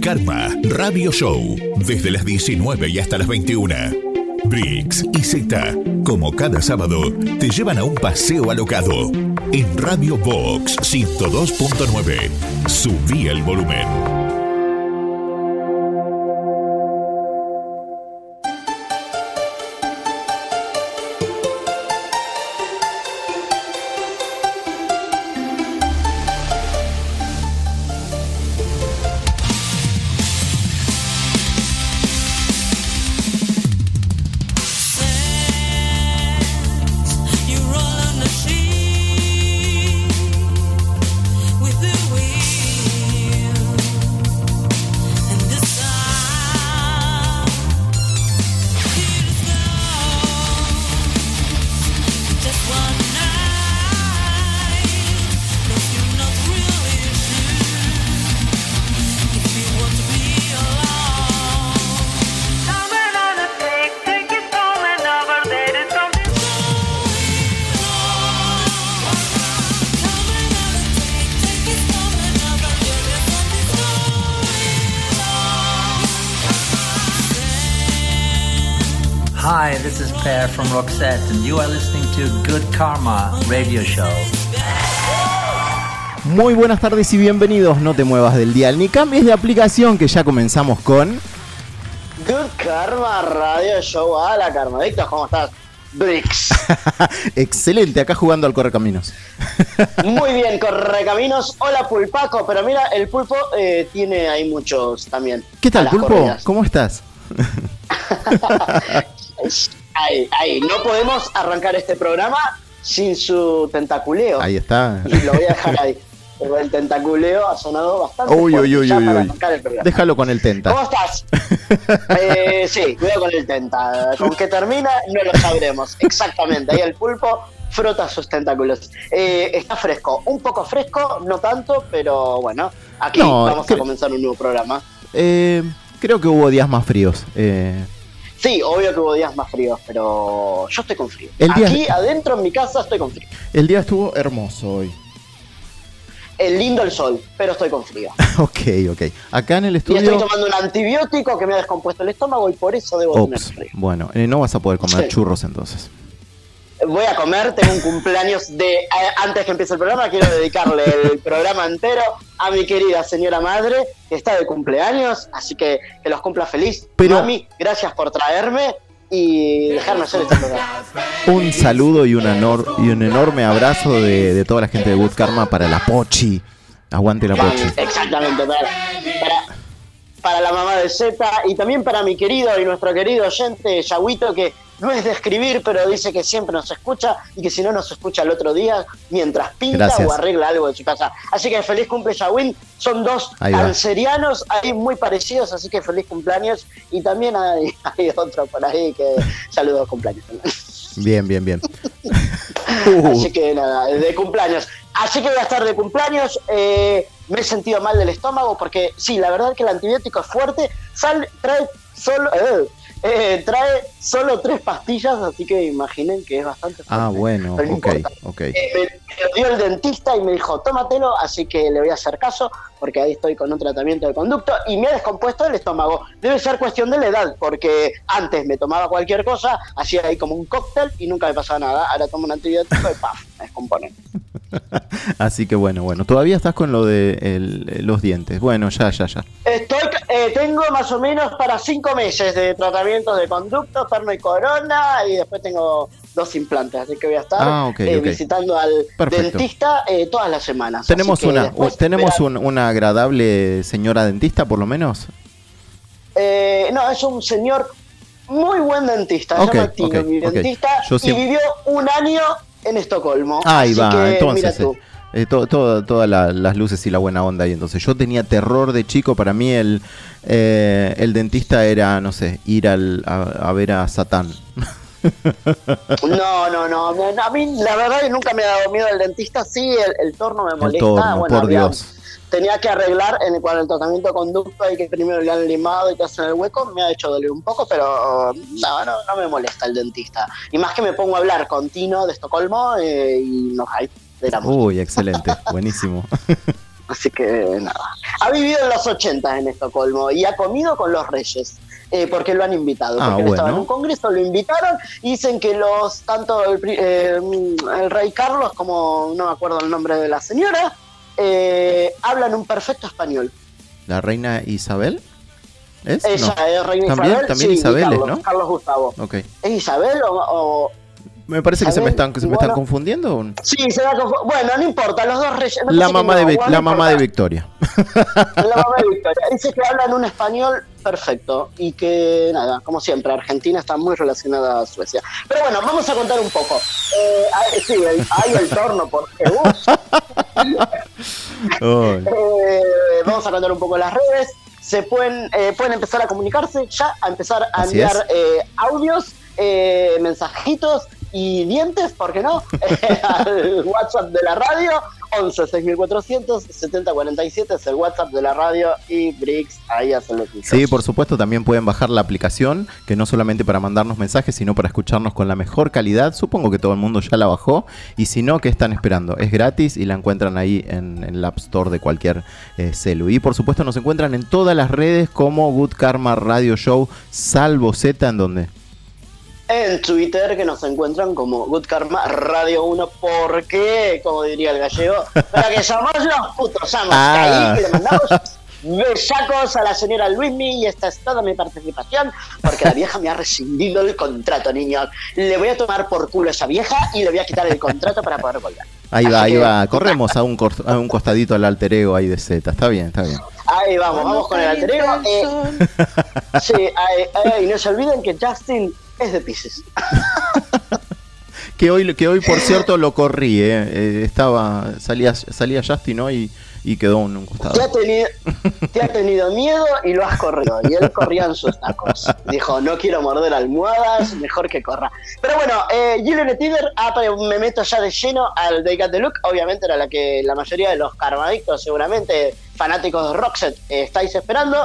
Karma Radio Show, desde las 19 y hasta las 21. Brix y Z, como cada sábado, te llevan a un paseo alocado. En Radio Box 102.9. Subí el volumen. Hi, this is Per from Roxette, and you are listening to Good Karma Radio Show. Muy buenas tardes y bienvenidos. No te muevas del dial ni cambies de aplicación, que ya comenzamos con Good Karma Radio Show. Hola, Karmadictos, ¿cómo estás? Brix. Excelente, acá jugando al Correcaminos. Muy bien, Correcaminos. Hola, Pulpaco. Pero mira, el pulpo tiene ahí muchos también. ¿Qué tal, Pulpo? Corridas. ¿Cómo estás? Ahí, no podemos arrancar este programa sin su tentaculeo. Ahí está. Y lo voy a dejar ahí. Pero el tentaculeo ha sonado bastante uy. para arrancar el programa. Déjalo con el tenta. ¿Cómo estás? Sí, cuidado con el tenta. ¿Con qué termina? No lo sabremos. Exactamente. Ahí el pulpo frota sus tentáculos. Está fresco. Un poco fresco, no tanto, pero bueno. Aquí vamos a comenzar un nuevo programa. Creo que hubo días más fríos. Sí, obvio que hubo días más fríos, pero yo estoy con frío. Aquí adentro en mi casa estoy con frío. El día estuvo hermoso hoy. Lindo el sol, pero estoy con frío. Ok. Acá en el estudio... Y estoy tomando un antibiótico que me ha descompuesto el estómago y por eso debo tener frío. Bueno, no vas a poder comer churros entonces. Voy a comer, tengo un cumpleaños antes que empiece el programa, quiero dedicarle el programa entero a mi querida señora madre, que está de cumpleaños, así que los cumpla feliz. Pero, mami, gracias por traerme y dejarme hacer este programa. Un saludo y un enorme abrazo de toda la gente de Good Karma para la Pochi. Aguante la Pochi. Exactamente, para la mamá de Zeta y también para mi querido y nuestro querido oyente Yaguito, que no es de escribir, pero dice que siempre nos escucha y que si no nos escucha el otro día mientras pinta o arregla algo de su casa. Así que feliz cumple, Yawin. Son dos cancerianos ahí muy parecidos, así que feliz cumpleaños. Y también hay otro por ahí que saludos cumpleaños. Bien. Así que nada, de cumpleaños. Así que voy a estar de cumpleaños. Me he sentido mal del estómago porque sí, la verdad que el antibiótico es fuerte. Trae solo 3 pastillas, así que imaginen que es bastante fuerte. Bueno, no ok. Me dio el dentista y me dijo, tómatelo, así que le voy a hacer caso, porque ahí estoy con un tratamiento de conducto y me ha descompuesto el estómago. Debe ser cuestión de la edad, porque antes me tomaba cualquier cosa, hacía ahí como un cóctel y nunca me pasaba nada. Ahora tomo un antibiótico y ¡paf! Me descompone. Así que bueno, todavía estás con lo de los dientes. Bueno, ya. Tengo más o menos para 5 meses de tratamientos de conducto, perno y corona, y después tengo 2 implantes, así que voy a estar visitando al dentista todas las semanas. ¿Tenemos una agradable señora dentista, por lo menos? No, es un señor muy buen dentista, se llama Tino, mi dentista, y vivió un año en Estocolmo. Ahí va, que, entonces todas las luces y la buena onda ahí. Entonces yo tenía terror de chico. Para mí el dentista era, no sé, ir a ver a Satán. No, a mí la verdad que nunca me ha dado miedo el dentista. Sí, el torno me molesta. Por Dios. Tenía que arreglar con el tratamiento de conducto, hay que primero le han limado y te hacen el hueco, me ha hecho doler un poco, pero no me molesta el dentista. Y más que me pongo a hablar con Tino de Estocolmo y nos hay. Uy, excelente, buenísimo. Así que nada. Ha vivido en los 80 en Estocolmo y ha comido con los reyes. Porque lo han invitado. Porque él estaba en un congreso, lo invitaron y dicen que tanto el rey Carlos como no me acuerdo el nombre de la señora, hablan un perfecto español. ¿La reina Isabel? ¿Es? Ella No. es reina ¿También, Isabel. también Sí, Isabel Carlos, es, ¿no? Carlos Gustavo. Okay. ¿Es Isabel o Me parece Isabel, que se me están confundiendo. Sí, bueno, no importa, los dos reyes. La mamá de Victoria. La mamá de Victoria. Dice que hablan un español perfecto y que, nada, como siempre, Argentina está muy relacionada a Suecia. Pero bueno, vamos a contar un poco. Sí, hay el torno por Jebus. Vamos a contar un poco las redes. Pueden empezar a comunicarse ya, a empezar a enviar audios, mensajitos y dientes, ¿por qué no? Al WhatsApp de la radio, 11 6400 7047 es el WhatsApp de la radio y Brix, ahí hacen lo que Sí, por supuesto, también pueden bajar la aplicación, que no solamente para mandarnos mensajes, sino para escucharnos con la mejor calidad. Supongo que todo el mundo ya la bajó, y si no, ¿qué están esperando? Es gratis y la encuentran ahí en el App Store de cualquier celu. Y por supuesto nos encuentran en todas las redes como Good Karma Radio Show, salvo Z, ¿en dónde? En Twitter, que nos encuentran como Good Karma Radio 1, porque, como diría el gallego, para que somos los putos amos. Ahí le mandamos besacos a la señora Luismi y esta es toda mi participación, porque la vieja me ha rescindido el contrato, niños. Le voy a tomar por culo a esa vieja y le voy a quitar el contrato para poder volver. Ahí va. Corremos a un costadito al alter ego ahí de Z. Está bien. Ahí vamos con el alter ego. Sí, y no se olviden que Justin es de Pisces. que hoy por cierto lo corrí, salía Justin hoy y quedó en un costado. Te ha tenido miedo y lo has corrido. Y él corría en sus tacos. Dijo, no quiero morder almohadas, mejor que corra. Pero bueno, Gillian Tider, me meto ya de lleno al They Got The Look. Obviamente era la que la mayoría de los karmadictos, seguramente fanáticos de Roxette, estáis esperando.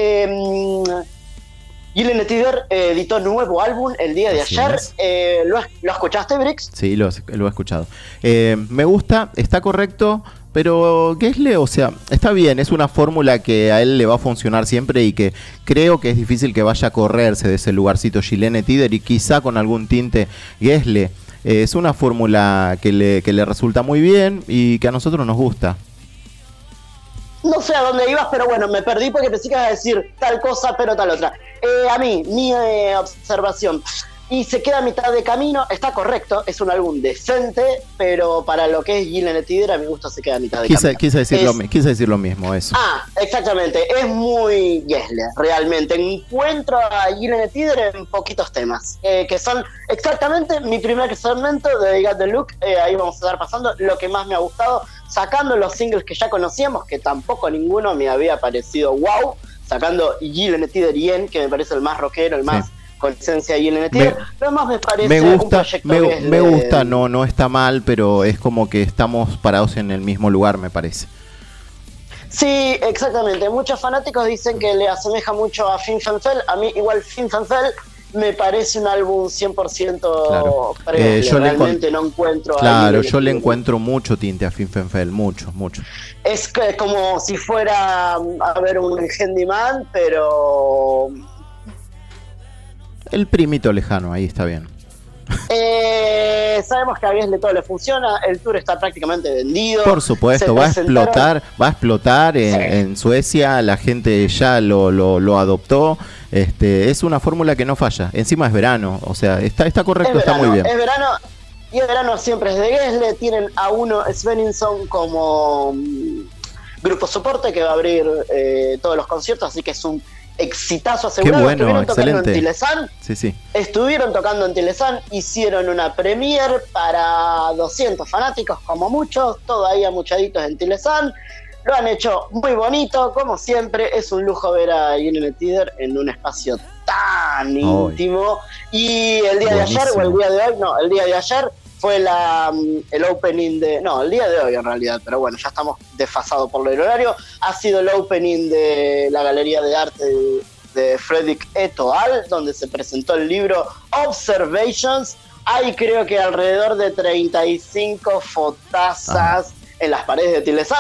Gillian Tider editó nuevo álbum el día de ayer. ¿Lo escuchaste, Brix? Sí, lo he escuchado. Me gusta, está correcto, pero Gessle, o sea, está bien, es una fórmula que a él le va a funcionar siempre y que creo que es difícil que vaya a correrse de ese lugarcito Gillian Tider y quizá con algún tinte Gessle. Es una fórmula que le resulta muy bien y que a nosotros nos gusta. No sé a dónde ibas, pero bueno, me perdí porque pensé que ibas a decir tal cosa, pero tal otra. A mí, mi observación, y se queda a mitad de camino, está correcto, es un álbum decente, pero para lo que es Gillian Tider, a mi gusto se queda a mitad de camino. Quise decir lo mismo, eso. Exactamente, es muy Gessle, realmente. Encuentro a Gillian Tider en poquitos temas, que son exactamente mi primer segmento de They Got The Look. Ahí vamos a estar pasando lo que más me ha gustado, sacando los singles que ya conocíamos, que tampoco ninguno me había parecido wow, sacando Gillian Tider Yen, que me parece el más rockero, el más con esencia de Gillian Tider. Lo más me parece un proyecto me gusta, no está mal, pero es como que estamos parados en el mismo lugar, me parece. Sí, exactamente. Muchos fanáticos dicen que le asemeja mucho a Fin Fan Fel. A mí igual Fin Fan Fel me parece un álbum 100% claro. Realmente no encuentro. Claro, yo le encuentro mucho tinte a Fin Fan Fel, mucho. Es que como si fuera a ver un Handyman, pero el primito lejano, ahí está bien. Sabemos que a Gessle todo le funciona, el tour está prácticamente vendido. Por supuesto, va a explotar en Suecia, la gente ya lo adoptó. Es una fórmula que no falla. Encima es verano, o sea, está correcto, está muy bien. Es verano, y el verano siempre es de Gessle. Tienen a uno Svenningsson como grupo soporte que va a abrir todos los conciertos, así que es un exitazo asegurado. Qué bueno, estuvieron tocando en Tilesán. Sí. Estuvieron tocando en Tilesán, hicieron una premiere para 200 fanáticos como muchos, todo ahí amuchaditos en Tilesán. Lo han hecho muy bonito, como siempre. Es un lujo ver a Gillian Tider en un espacio tan íntimo. Y el día de ayer, o el día de hoy, el día de ayer fue el opening el día de hoy en realidad, pero bueno, ya estamos desfasados por el horario. Ha sido el opening de la Galería de Arte de Fredrik et al., donde se presentó el libro Observations. Hay creo que alrededor de 35 fotazas en las paredes de Tilesán.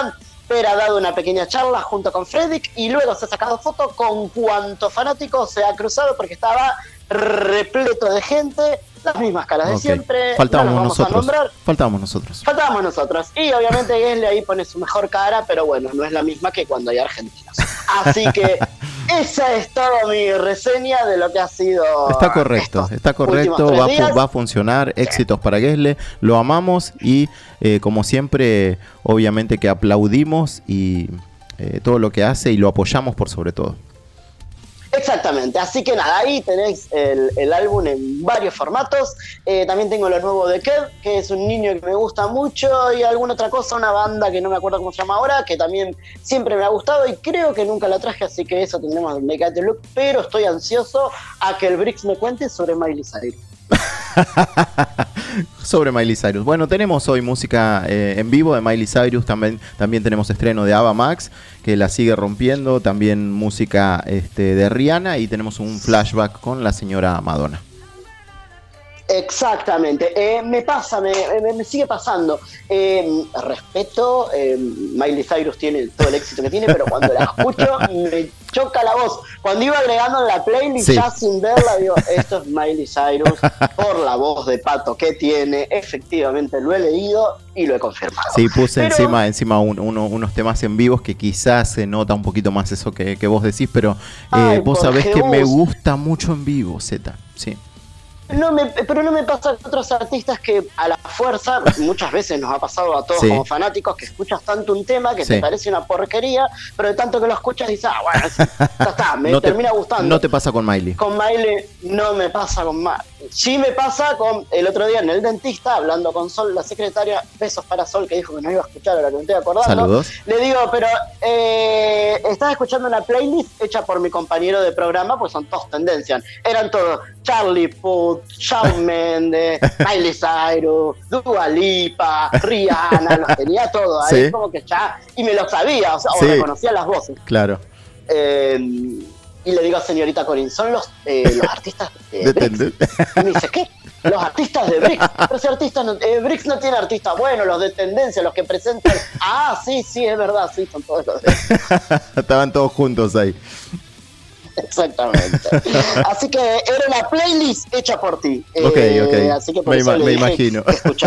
Per ha dado una pequeña charla junto con Fredrik y luego se ha sacado foto con cuanto fanático se ha cruzado porque estaba repleto de gente, las mismas caras de siempre. Faltábamos nosotros. Y obviamente Gessle ahí pone su mejor cara, pero bueno, no es la misma que cuando hay argentinos. Así que esa es toda mi reseña de lo que ha sido. Está correcto, va a funcionar. Éxitos para Gessle, lo amamos y como siempre, obviamente que aplaudimos y todo lo que hace y lo apoyamos por sobre todo. Exactamente, así que nada, ahí tenéis el álbum en varios formatos. También tengo lo nuevo de Kev, que es un niño que me gusta mucho, y alguna otra cosa, una banda que no me acuerdo cómo se llama ahora, que también siempre me ha gustado y creo que nunca la traje, así que eso tendremos en Make It Look, pero estoy ansioso a que el Brix me cuente sobre Miley Cyrus. Sobre Miley Cyrus. Bueno, tenemos hoy música en vivo de Miley Cyrus, también tenemos estreno de Ava Max, que la sigue rompiendo, también música de Rihanna y tenemos un flashback con la señora Madonna. Exactamente, me sigue pasando. Respeto, Miley Cyrus tiene todo el éxito que tiene, pero cuando la escucho me choca la voz. Cuando iba agregando en la playlist, ya sin verla, digo, esto es Miley Cyrus por la voz de pato que tiene. Efectivamente lo he leído y lo he confirmado. Sí, puse encima unos temas en vivos que quizás se nota un poquito más eso que vos decís, pero vos sabés que me gusta mucho en vivo, Zeta, sí. Pero no me pasa con otros artistas que a la fuerza, muchas veces nos ha pasado a todos como fanáticos, que escuchas tanto un tema que te parece una porquería, pero de tanto que lo escuchas dices, bueno, ya está, me termina gustando. No te pasa con Miley. Con Miley no me pasa con Miley. Sí me pasa con el otro día en el dentista, hablando con Sol, la secretaria, besos para Sol, que dijo que nos iba a escuchar, ahora que me estoy acordando. Saludos. Le digo, pero estás escuchando una playlist hecha por mi compañero de programa, pues son todos tendencias. Eran todos Charlie Puth, Shawn Mendes, Miley Cyrus, Dua Lipa, Rihanna, los tenía todos ahí, como que ya, y me lo sabía, o reconocía las voces. Claro. Y le digo a señorita Corín, son los artistas de Brix. Y me dice, ¿qué? Los artistas de Brix. Pero ese artista Brix no tiene artistas buenos, los de tendencia, los que presentan. Ah, sí, es verdad, sí, son todos los de... Estaban todos juntos ahí. Exactamente. Así que era una playlist hecha por ti. Ok. Así que por eso me imagino.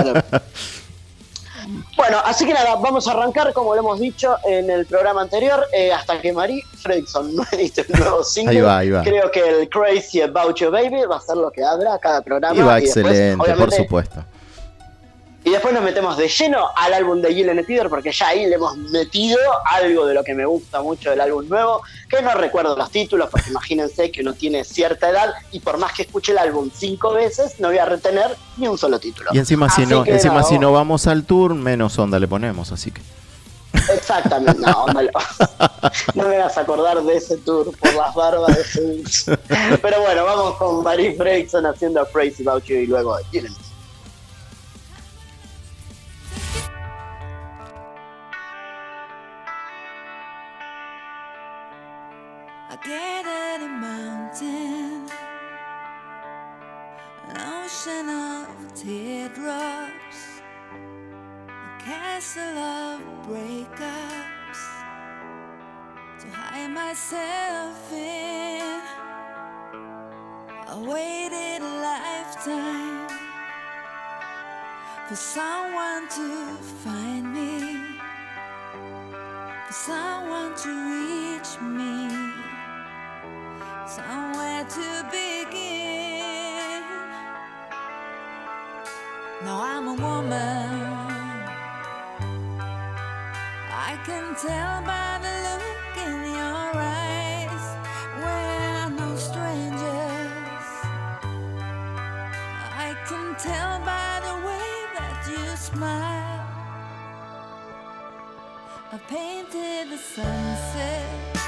Bueno, así que nada, vamos a arrancar como lo hemos dicho en el programa anterior, hasta que Marie Fredriksson no edite un nuevo single. Ahí va. Creo que el Crazy About You Baby va a ser lo que abra cada programa. Y va excelente, después, por supuesto. Y después nos metemos de lleno al álbum de Gillen Peter, porque ya ahí le hemos metido algo de lo que me gusta mucho del álbum nuevo, que no recuerdo los títulos, porque imagínense que uno tiene cierta edad y por más que escuche el álbum 5 veces, no voy a retener ni un solo título. Y encima si no vamos al tour, menos onda le ponemos, así que... Exactamente, no me vas a acordar de ese tour por las barbas de Jesús. Pero bueno, vamos con Marie Fredriksson haciendo Crazy About You y luego Gillen. I get at a mountain, an ocean of teardrops, a castle of breakups to hide myself in. I waited a lifetime for someone to find me, for someone to reach me, somewhere to begin. Now I'm a woman, I can tell by the look in your eyes. We're no strangers, I can tell by the way that you smile. I painted the sunsets,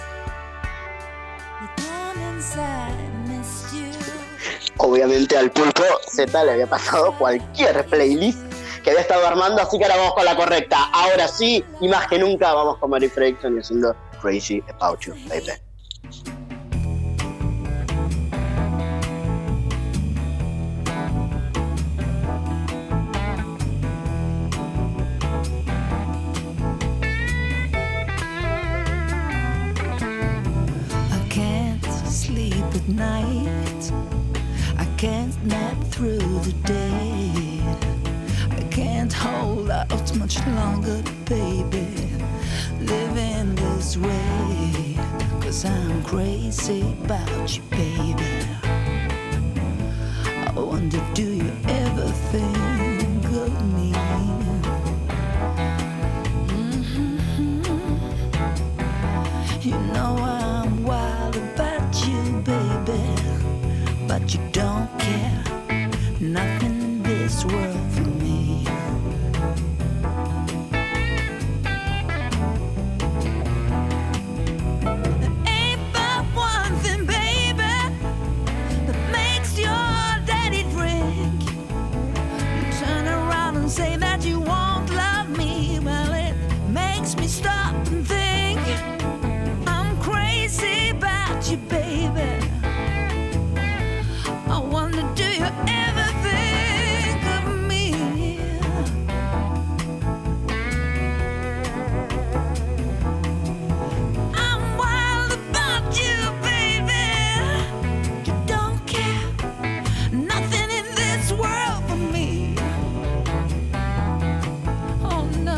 obviamente al Pulpo Z le había pasado cualquier playlist que había estado armando, así que ahora vamos con la correcta. Ahora sí, y más que nunca, vamos con Marie Fredriksson haciendo Crazy About You, baby. at night. I can't nap through the day. I can't hold out much longer, baby. Living this way, 'cause I'm crazy about you, baby. I wonder, do you ever think of me? You know I'm wild about you, baby, but you don't care nothing in this world for me. There ain't but one thing, baby, that makes your daddy drink. You turn around and say that you won't love me. Well, it makes me stop and think. I'm crazy about you, baby. I wonder, do you ever think of me? I'm wild about you, baby. You don't care nothing in this world for me. Oh no.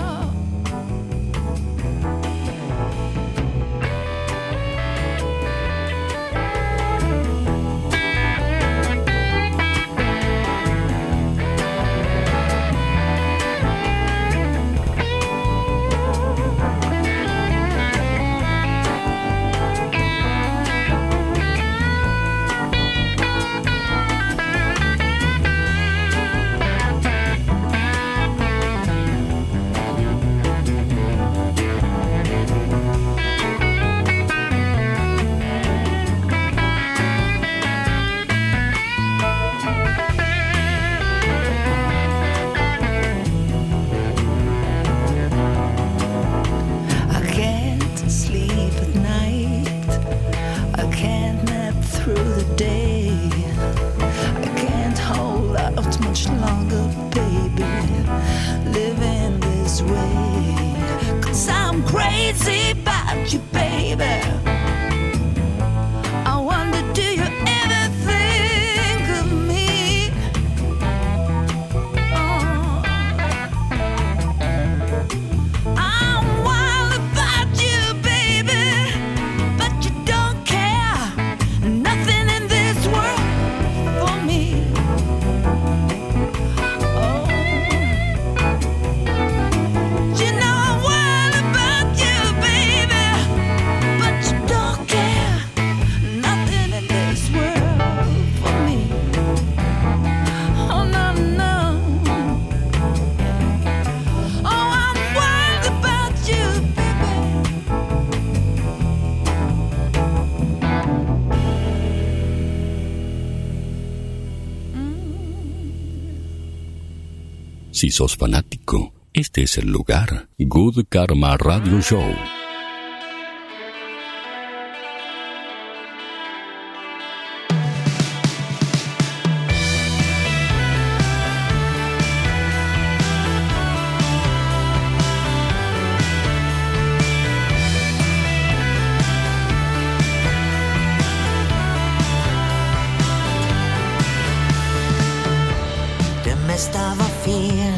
I can't sleep at night. I can't nap through the day. I can't hold out much longer, baby. Living this way, 'cause I'm crazy about you, baby. I wonder, do you ever think of me? Oh. I'm wild about you, baby, but you don't care nothing in this world for me. Oh, you know I'm wild about you, baby, but you don't care nothing in this world for me. Oh no, no. Oh, I'm wild about you, baby. Si sos fanático, este es el lugar. Good Karma Radio Show. Det mesta var fel.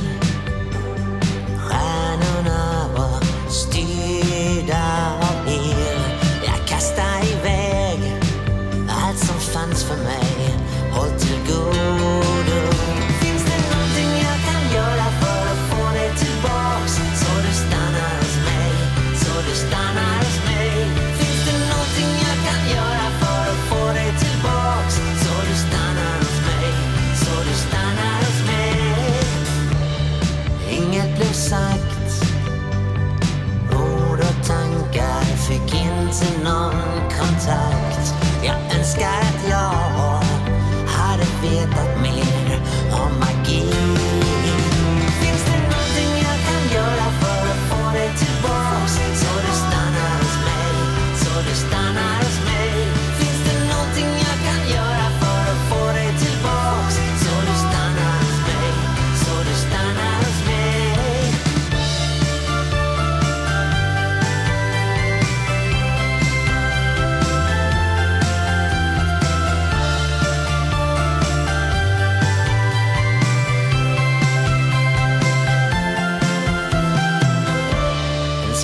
Stjärnorna var styrda av el. Jag kastade iväg allt som fanns för mig. Håll till godo. Finns det någonting jag kan göra för att få dig tillbaks? Så du stannar hos mig. Så du stannar hos mig. Finns det någonting jag kan göra för att få dig tillbaks? Så du stannar hos mig. Så du stannar hos mig.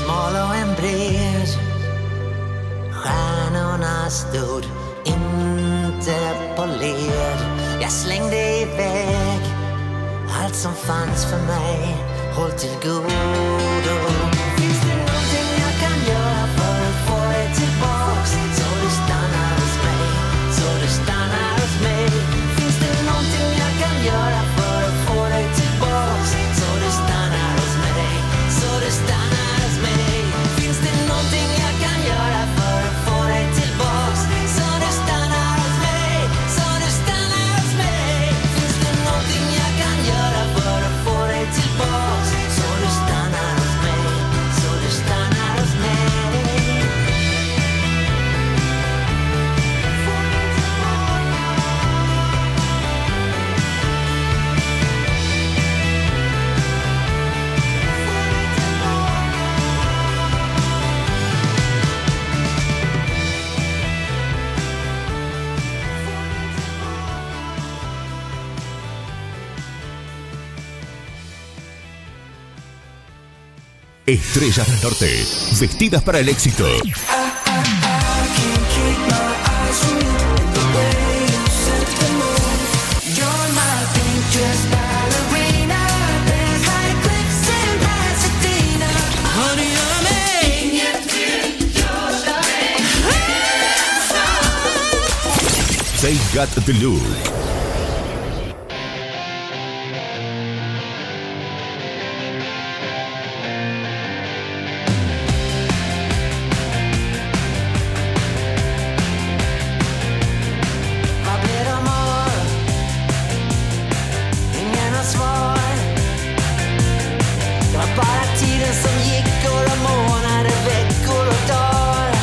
smålå en bred. Stjärnorna stod inte på led. Jag slängde iväg allt som fanns för mig. Håll till godo. Finns det någonting jag kan göra för att få dig tillbaks? Så du stannar hos mig, så du stannar hos mig. Finns det någonting jag kan göra för att få dig tillbaks? Så du stannar hos mig, så du stannar hos mig. Finns det någonting jag kan göra för att få dig tillbaks? Så du stannar hos mig, så du stannar hos mig. Finns det någonting jag kan göra för att få dig tillbaks? Så du stannar hos mig, så du stannar hos mig. Estrellas del Norte, vestidas para el éxito. They got the look. Vad blir det mål? Ingen har svar. Det var bara tiden som gick och de månader, veckor och dagar.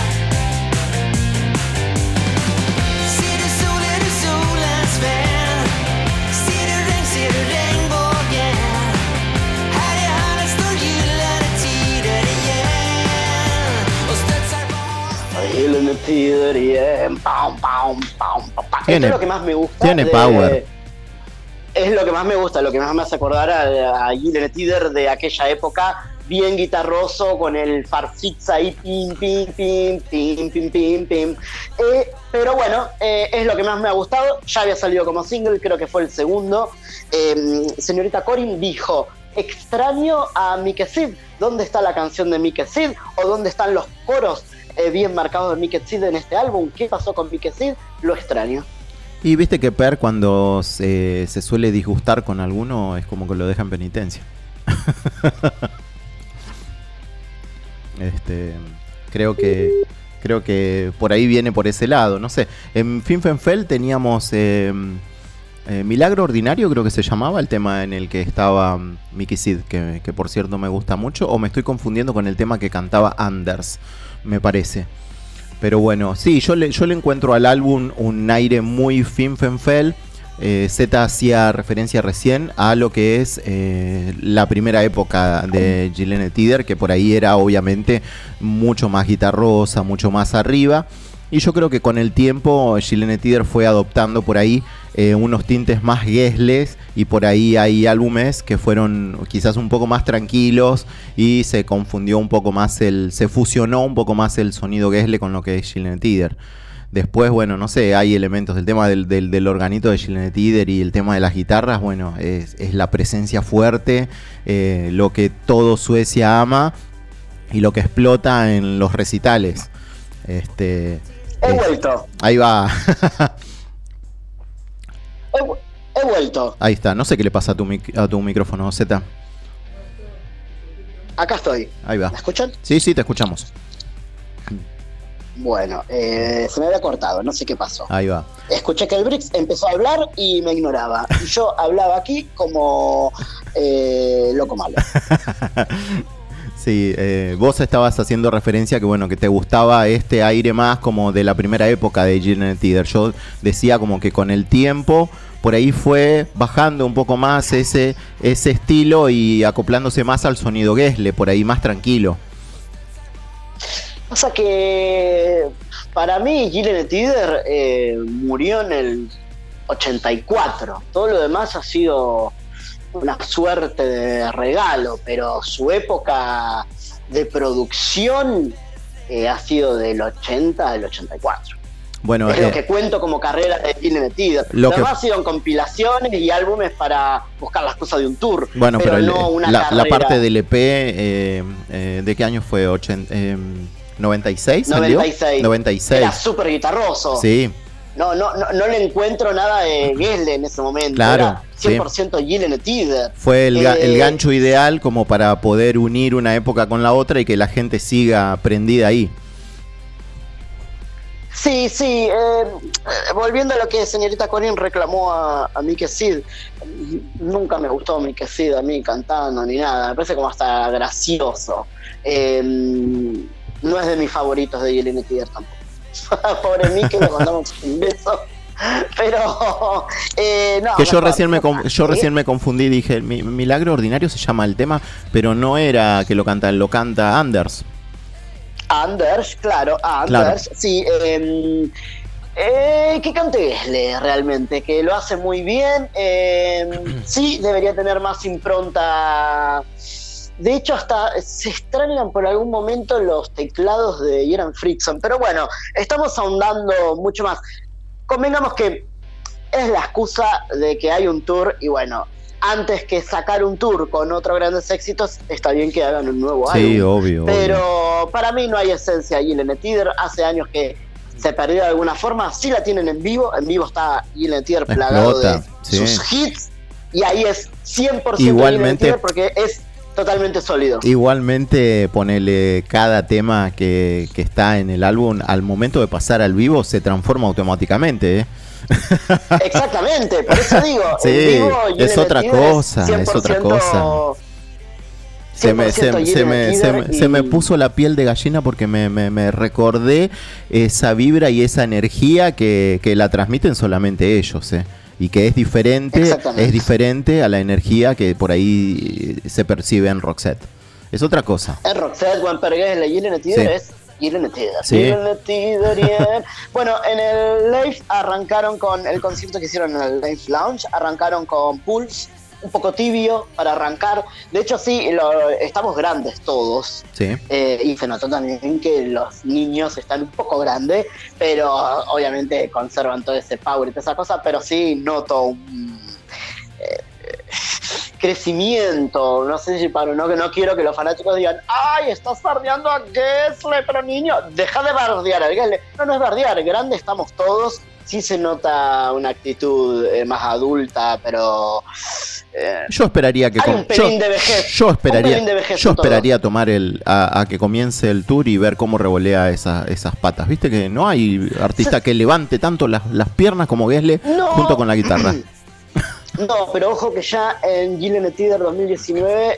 Ser du solens vän? Ser du regnbågen? Här i hörnet står gyllene tider igen och studsar bak. Gyllene tider igen. Pam, pam, pam, pam, pam. Esto Tiene- es lo que más me gusta. tiene power. Es lo que más me gusta, lo que más me hace acordar a Gyllene Tider de aquella época, bien guitarroso, con el farfix ahí, pim, pim, pim, pim, pim, pim, pim. Pero bueno, es lo que más me ha gustado. Ya había salido como single, creo que fue el segundo. Señorita Corin dijo: extraño a Mickey Sid. ¿Dónde está la canción de Mickey Sid? ¿O dónde están los coros bien marcados de Mickey Sid en este álbum? ¿Qué pasó con Mickey Sid? Lo extraño. Y viste que Per cuando se suele disgustar con alguno es como que lo deja en penitencia. Creo que por ahí viene por ese lado, no sé. En Finfenfeld teníamos Milagro Ordinario, creo que se llamaba el tema en el que estaba Mickey Sid, que por cierto me gusta mucho, o me estoy confundiendo con el tema que cantaba Anders, me parece. Pero bueno, sí, yo le encuentro al álbum un aire muy Finfenfeld. Z hacía referencia recién a lo que es la primera época de Gyllene Tider, que por ahí era obviamente mucho más guitarrosa, mucho más arriba. Y yo creo que con el tiempo Gyllene Tider fue adoptando por ahí unos tintes más Gessles, y por ahí hay álbumes que fueron quizás un poco más tranquilos y se confundió un poco más se fusionó un poco más el sonido Gessle con lo que es Gyllene Tider. Después, bueno, no sé, hay elementos del tema del organito de Gyllene Tider y el tema de las guitarras, bueno, es la presencia fuerte, lo que todo Suecia ama y lo que explota en los recitales. He vuelto. Ahí va. He vuelto. Ahí está, no sé qué le pasa a tu micrófono, Z. Acá estoy. Ahí va. ¿Me escuchan? Sí, te escuchamos. Bueno, se me había cortado, no sé qué pasó. Ahí va. Escuché que el Brix empezó a hablar y me ignoraba. Y yo hablaba aquí como loco malo. Sí, vos estabas haciendo referencia que bueno, que te gustaba este aire más como de la primera época de Gyllene Tider. Yo decía como que con el tiempo por ahí fue bajando un poco más ese estilo y acoplándose más al sonido Gessle, por ahí más tranquilo. Pasa que para mí Gyllene Tider murió en el 84. Todo lo demás ha sido una suerte de regalo, pero su época de producción ha sido del 80 al 84. Bueno, Es lo que cuento como carrera de Gillen Tider. lo Lo que- demás ha sido en compilaciones y álbumes para buscar las cosas de un tour. bueno, pero no una la carrera. parte del EP, ¿de qué año fue? 96, ¿salió? 96. 96. Era súper guitarroso. Sí, No le encuentro nada de Gessle en ese momento. Claro, Era 100% Gillen Tider. fue el gancho ideal como para poder unir una época con la otra y que la gente siga prendida ahí. Sí, volviendo a lo que señorita Corin reclamó a Mickey Sid, nunca me gustó Mickey Sid a mí cantando ni nada, me parece como hasta gracioso. No es de mis favoritos de Gillen Tider tampoco. Pobre Mickey, le mandamos un beso. Pero no, Que yo mejor, recién mejor. recién me confundí, dije, Milagro Ordinario se llama el tema, pero no era que lo canta Anders. Anders, claro, Anders, sí. Que cante Gessle realmente, que lo hace muy bien. Sí, debería tener más impronta. De hecho, hasta se extrañan por algún momento los teclados de Göran Fritzson. Pero bueno, estamos ahondando mucho más. Convengamos que es la excusa de que hay un tour y bueno, antes que sacar un tour con otros grandes éxitos, está bien que hagan un nuevo álbum. Sí, obvio. Pero para mí no hay esencia de Gillen Tider. Hace años que se perdió de alguna forma. Sí la tienen en vivo. En vivo está Gillen Tider plagado de sí. sus hits. Y ahí es 100% Igualmente- Gillen Tider porque es totalmente sólido. Igualmente, ponele cada tema que está en el álbum, al momento de pasar al vivo, se transforma automáticamente, ¿eh? Exactamente, por eso digo. Sí, en vivo, Gillen es otra Tider cosa, es otra 100% cosa. Se me, 100% Gillen Tider se me y- puso la piel de gallina porque me recordé esa vibra y esa energía que la transmiten solamente ellos, ¿eh? Y que es Exactamente. diferente a la energía que por ahí se percibe en Roxette. Es otra cosa. En Roxette, Juan Pergues, Gillen Tider Sí. es Gillen Tider. Sí. Gillen Tider, yeah. Bueno, en el Live arrancaron con el concierto que hicieron en el Live Lounge, arrancaron con Pulse, un poco tibio para arrancar. De hecho, sí, estamos grandes todos. Sí. Y se notó también que los niños están un poco grandes, pero obviamente conservan todo ese power y toda esa cosa, pero sí noto un crecimiento, no sé si para no quiero que los fanáticos digan, ay, estás bardeando a Gessle, pero niño, deja de bardear a Gessle. No es bardear, grande estamos todos, sí se nota una actitud más adulta, pero Yo esperaría que hay un pelín de vejez. yo Un pelín de vejez yo en todo. esperaría tomar a que comience el tour y ver cómo revolea esas patas. Viste que no hay artista que levante tanto las piernas como Gessle No. junto con la guitarra. No, pero ojo que ya en Gillen Tider 2019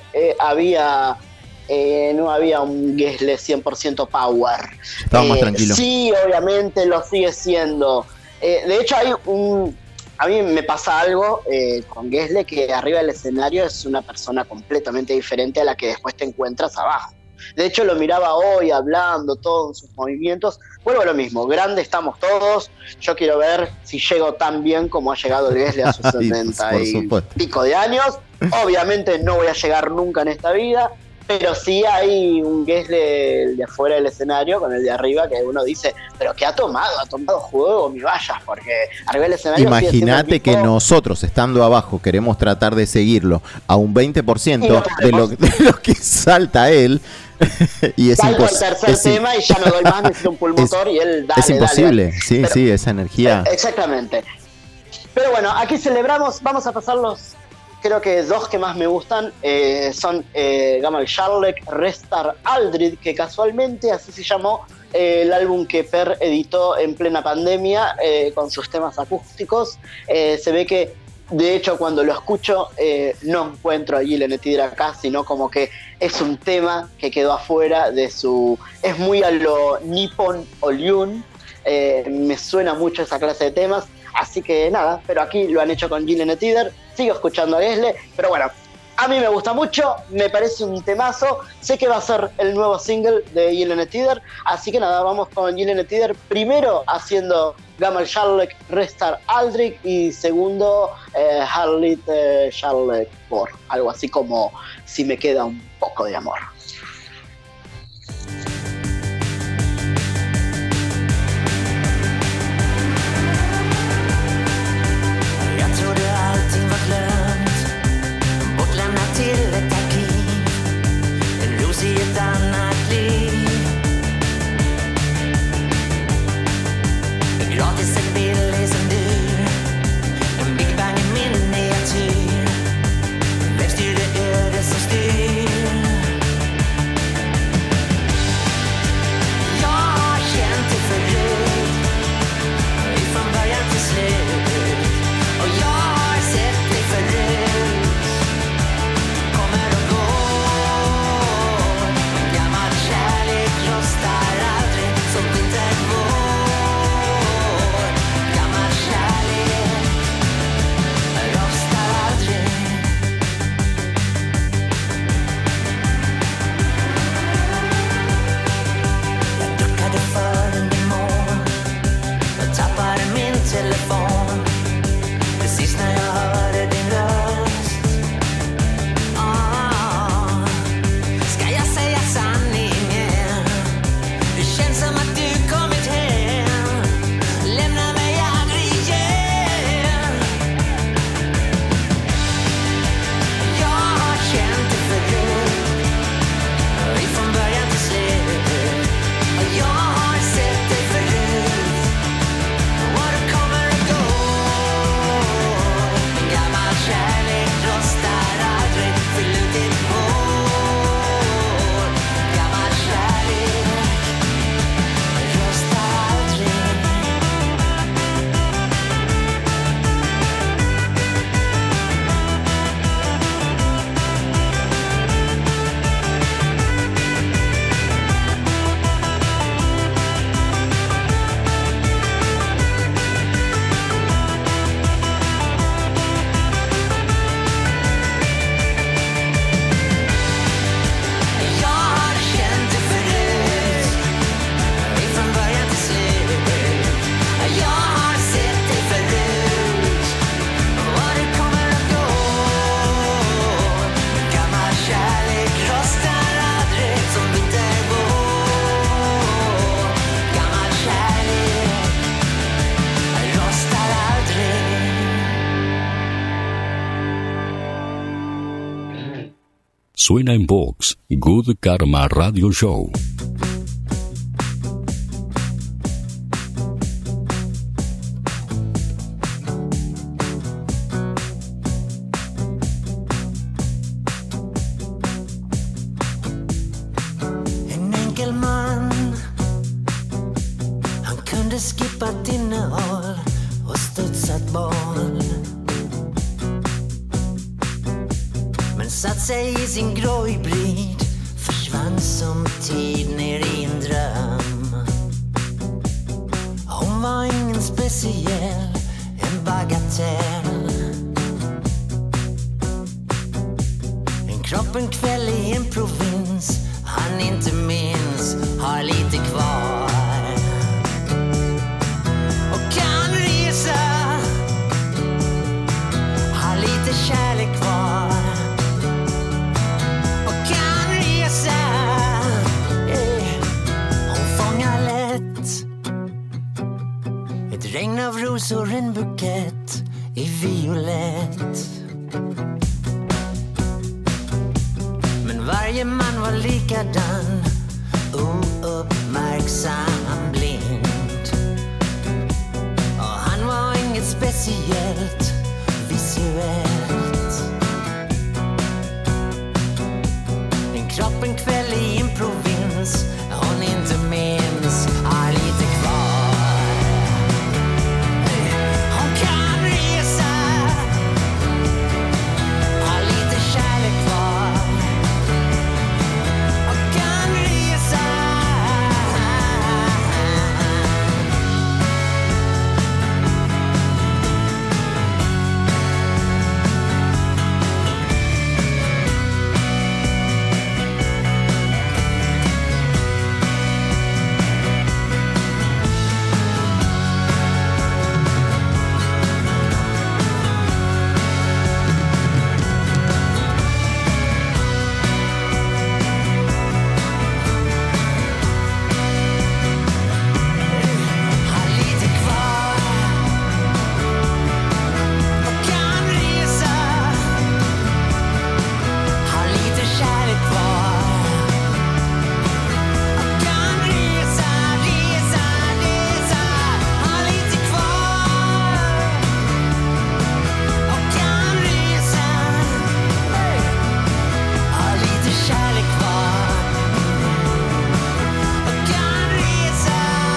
no había un Gessle 100% power. Estaba más tranquilo. Sí, obviamente lo sigue siendo. De hecho, a mí me pasa algo con Gessle, que arriba del escenario es una persona completamente diferente a la que después te encuentras abajo. De hecho, lo miraba hoy hablando, todos sus movimientos. Vuelvo a lo mismo, grande estamos todos. Yo quiero ver si llego tan bien como ha llegado el Gessle a sus Ay, 70 por y supuesto. pico de años. Obviamente no voy a llegar nunca en esta vida, pero sí hay un Gessle de afuera del escenario con el de arriba que uno dice, pero ¿qué ha tomado? Ha tomado juego, mi vayas, porque arriba del escenario sigue siendo Imagínate el que mismo. nosotros, estando abajo, queremos tratar de seguirlo a un 20% Y no de lo que salta él. Y es Salgo al tercer tema y ya no doy más, necesito un pulmotor y él dale, es imposible, dale. sí, Pero- sí, esa energía. Exactamente. Pero bueno, aquí celebramos, vamos a pasar creo que dos que más me gustan, son Gamal Charlek, Restar Aldrid, que casualmente así se llamó el álbum que Per editó en plena pandemia con sus temas acústicos. Se ve que, de hecho, cuando lo escucho, no encuentro a Gillen Tider acá, sino como que es un tema que quedó afuera de su... Es muy a lo Nippon Olyun, me suena mucho esa clase de temas, así que nada, pero aquí lo han hecho con Gillen Tider, sigo escuchando a Gessle, pero bueno, a mí me gusta mucho, me parece un temazo, sé que va a ser el nuevo single de Gillen Tider, así que nada, vamos con Gillen Tider, primero haciendo Gamal Charlek, Restar Aldrich, y segundo Harlit Charlek, por algo así como Si me queda un poco de amor. Suena en Vox, Good Karma Radio Show. En enkel man, han kunde skippat innehåll och studsat boll. Men satt sig i sin grå hybrid, försvann som tid ner i en dröm. Hon var ingen speciell, en bagatell. En kropp en kväll i en provins han inte minns, har lite kvar. Och kan resa, har lite kärlek kvar. Och kan resa, hon fångar lätt ett regn av rosor, en bukett i violett. Men varje man var likadan, ouppmärksam, blind. Och han var inget speciellt visuellt. En kropp en kväll i en provins hon inte minns, har lite kvar. Hon kan resa, har lite kärlek kvar. Och kan resa. Har lite kvar. Och kan resa. Har lite kärlek kvar. Och kan resa, resa, resa. Har lite kvar. Och kan resa. Har lite kärlek kvar. Och kan resa.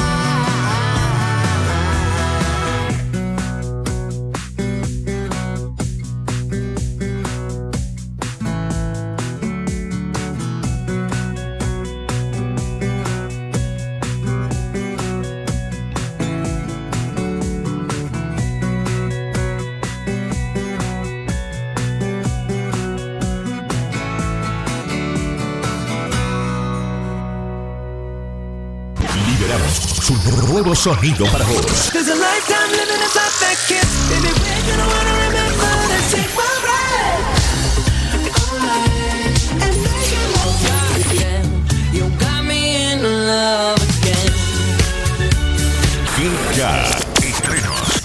Liberamos un nuevo sonido para vos. There's a lifetime living inside that kid. Baby, we're gonna wanna remember to take my ride. Alright, and make it all right again. You got me in love again. Giga Estrenos.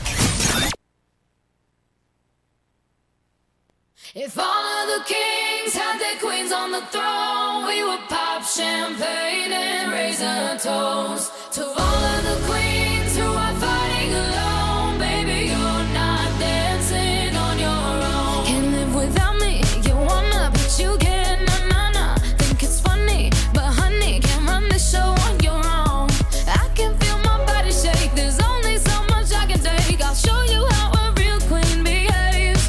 If all of the kings had their queens on the throne, we would pop champagne and raise a toast to all of the queens who are fighting alone. Baby, you're not dancing on your own. Can't live without me, you wanna, but you can't, nah. Think it's funny, but honey, can't run the show on your own. I can feel my body shake, there's only so much I can take. I'll show you how a real queen behaves.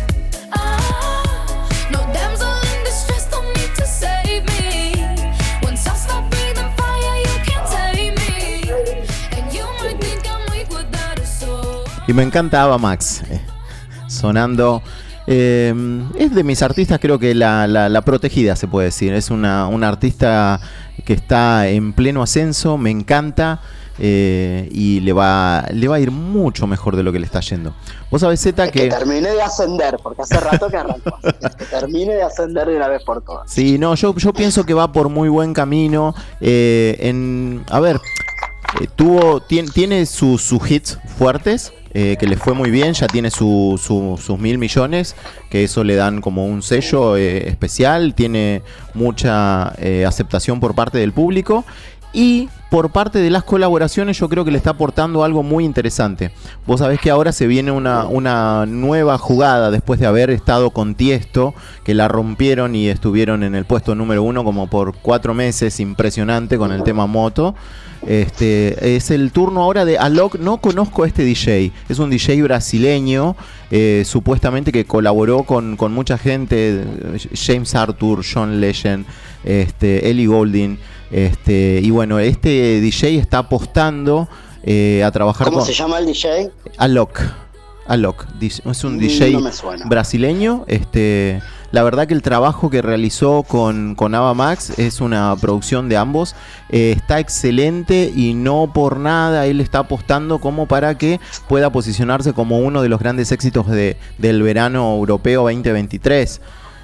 No damsel in distress, don't need to save me. Once I stop breathing fire, you can't tame me. And you might think I'm weak without a soul. Y me encanta Ava Max sonando. Es de mis artistas, creo que la protegida, se puede decir. Es una artista que está en pleno ascenso, me encanta. Y le va a ir mucho mejor de lo que le está yendo. Vos sabés, Zeta, que termine de ascender, porque hace rato que arrancó. Que termine de ascender de una vez por todas. Sí, no, yo pienso que va por muy buen camino. A ver, tiene sus hits fuertes, que le fue muy bien, ya tiene sus 1.000 millones, que eso le dan como un sello especial, tiene mucha aceptación por parte del público. Y por parte de las colaboraciones yo creo que le está aportando algo muy interesante. Vos sabés que ahora se viene una nueva jugada después de haber estado con Tiesto, que la rompieron y estuvieron en el puesto número 1 como por 4 meses, impresionante con el tema moto. Es el turno ahora de Alok. No conozco a este DJ, es un DJ brasileño, supuestamente que colaboró con mucha gente, James Arthur, John Legend, Ellie Goulding. Y bueno, este DJ está apostando a trabajar ¿Cómo se llama el DJ? Alok, es un DJ no me suena. Brasileño. La verdad que el trabajo que realizó con Ava Max es una producción de ambos, está excelente y no por nada él está apostando como para que pueda posicionarse como uno de los grandes éxitos del verano europeo 2023.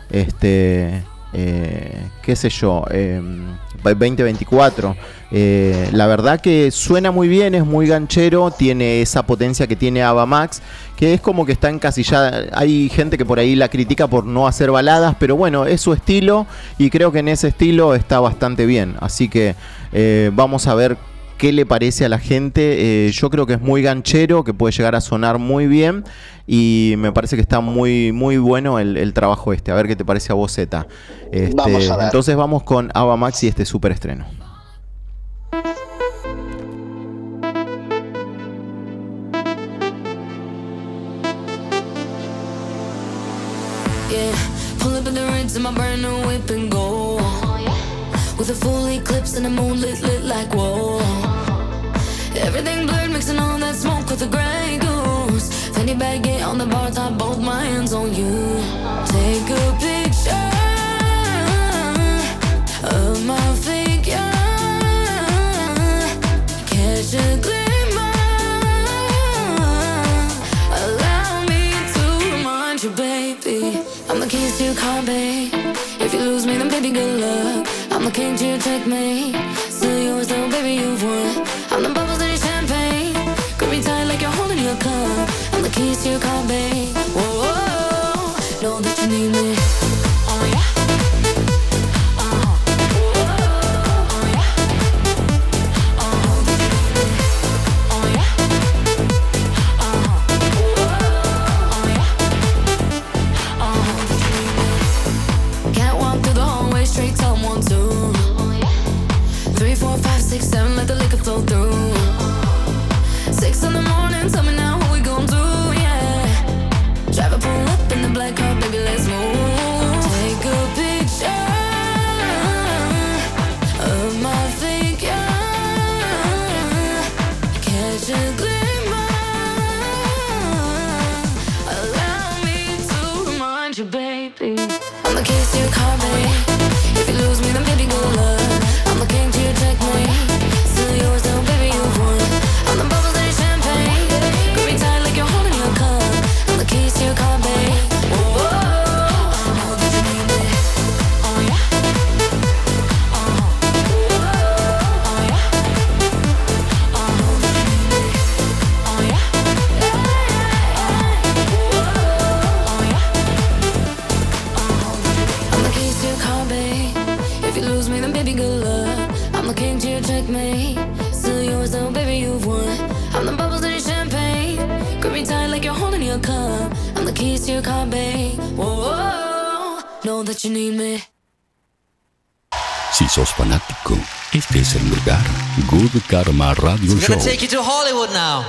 Qué sé yo, 2024. La verdad que suena muy bien, es muy ganchero, tiene esa potencia que tiene Ava Max, que es como que está encasillada. Hay gente que por ahí la critica por no hacer baladas, pero bueno, es su estilo y creo que en ese estilo está bastante bien. Así que vamos a ver qué le parece a la gente. Yo creo que es muy ganchero, que puede llegar a sonar muy bien y me parece que está muy, muy bueno el trabajo A ver qué te parece a vos, Zeta. Vamos a ver. Entonces vamos con Ava Max y este super estreno. Yeah, pull up in the rinse in my brand new whip and go. With a full eclipse and the moon lit like whoa. Everything blurred, mixing all that smoke with the Grey Goose. Fanny baggy on the bar top, both my hands on you. Take a picture of my figure. Catch a glimmer. Allow me to remind you, baby, I'm the keys to your car, babe. If you lose me, then baby, good luck. I'm the king to your checkmate. Still yours though, baby, you've won. I'm the bubbles in your champagne. Grip me tight like you're holding your cup. I'm the keys to your car, babe. Whoa, whoa, whoa. Know that you need me. Oh yeah. Straight to 1, 2, 3, 4, 5, 6, 7, let the liquor flow through. 6 in the morning, tell me now what we gon' do, yeah. Drive a pull up in the black car, baby, let's move. Take a picture of my figure. Catch a glimmer. Allow me to remind you, baby, I'm the keys to your car, baby. If you lose me, then baby, good luck. I'm the king to your checkmate. Still yours though, baby, you've won. I'm the bubbles in your champagne. Grip me tight like you're holding your cup. I'm the keys to your car, babe. Whoa, whoa, whoa. Know that you need me. Oh yeah. Oh yeah. Know that you need me. Oh yeah. Oh yeah. I'm the keys to your car, babe. If you lose me, then baby, good luck. I'm the king to your checkmate. Still yours though, baby, you've won. I'm the bubbles in your champagne. Grip me tight like you're holding your cup. I'm the keys to your car, babe. Whoa, whoa, know that you need me. Si sos fanático, este es el lugar. Good Karma Radio We're Show. gonna take you to Hollywood now.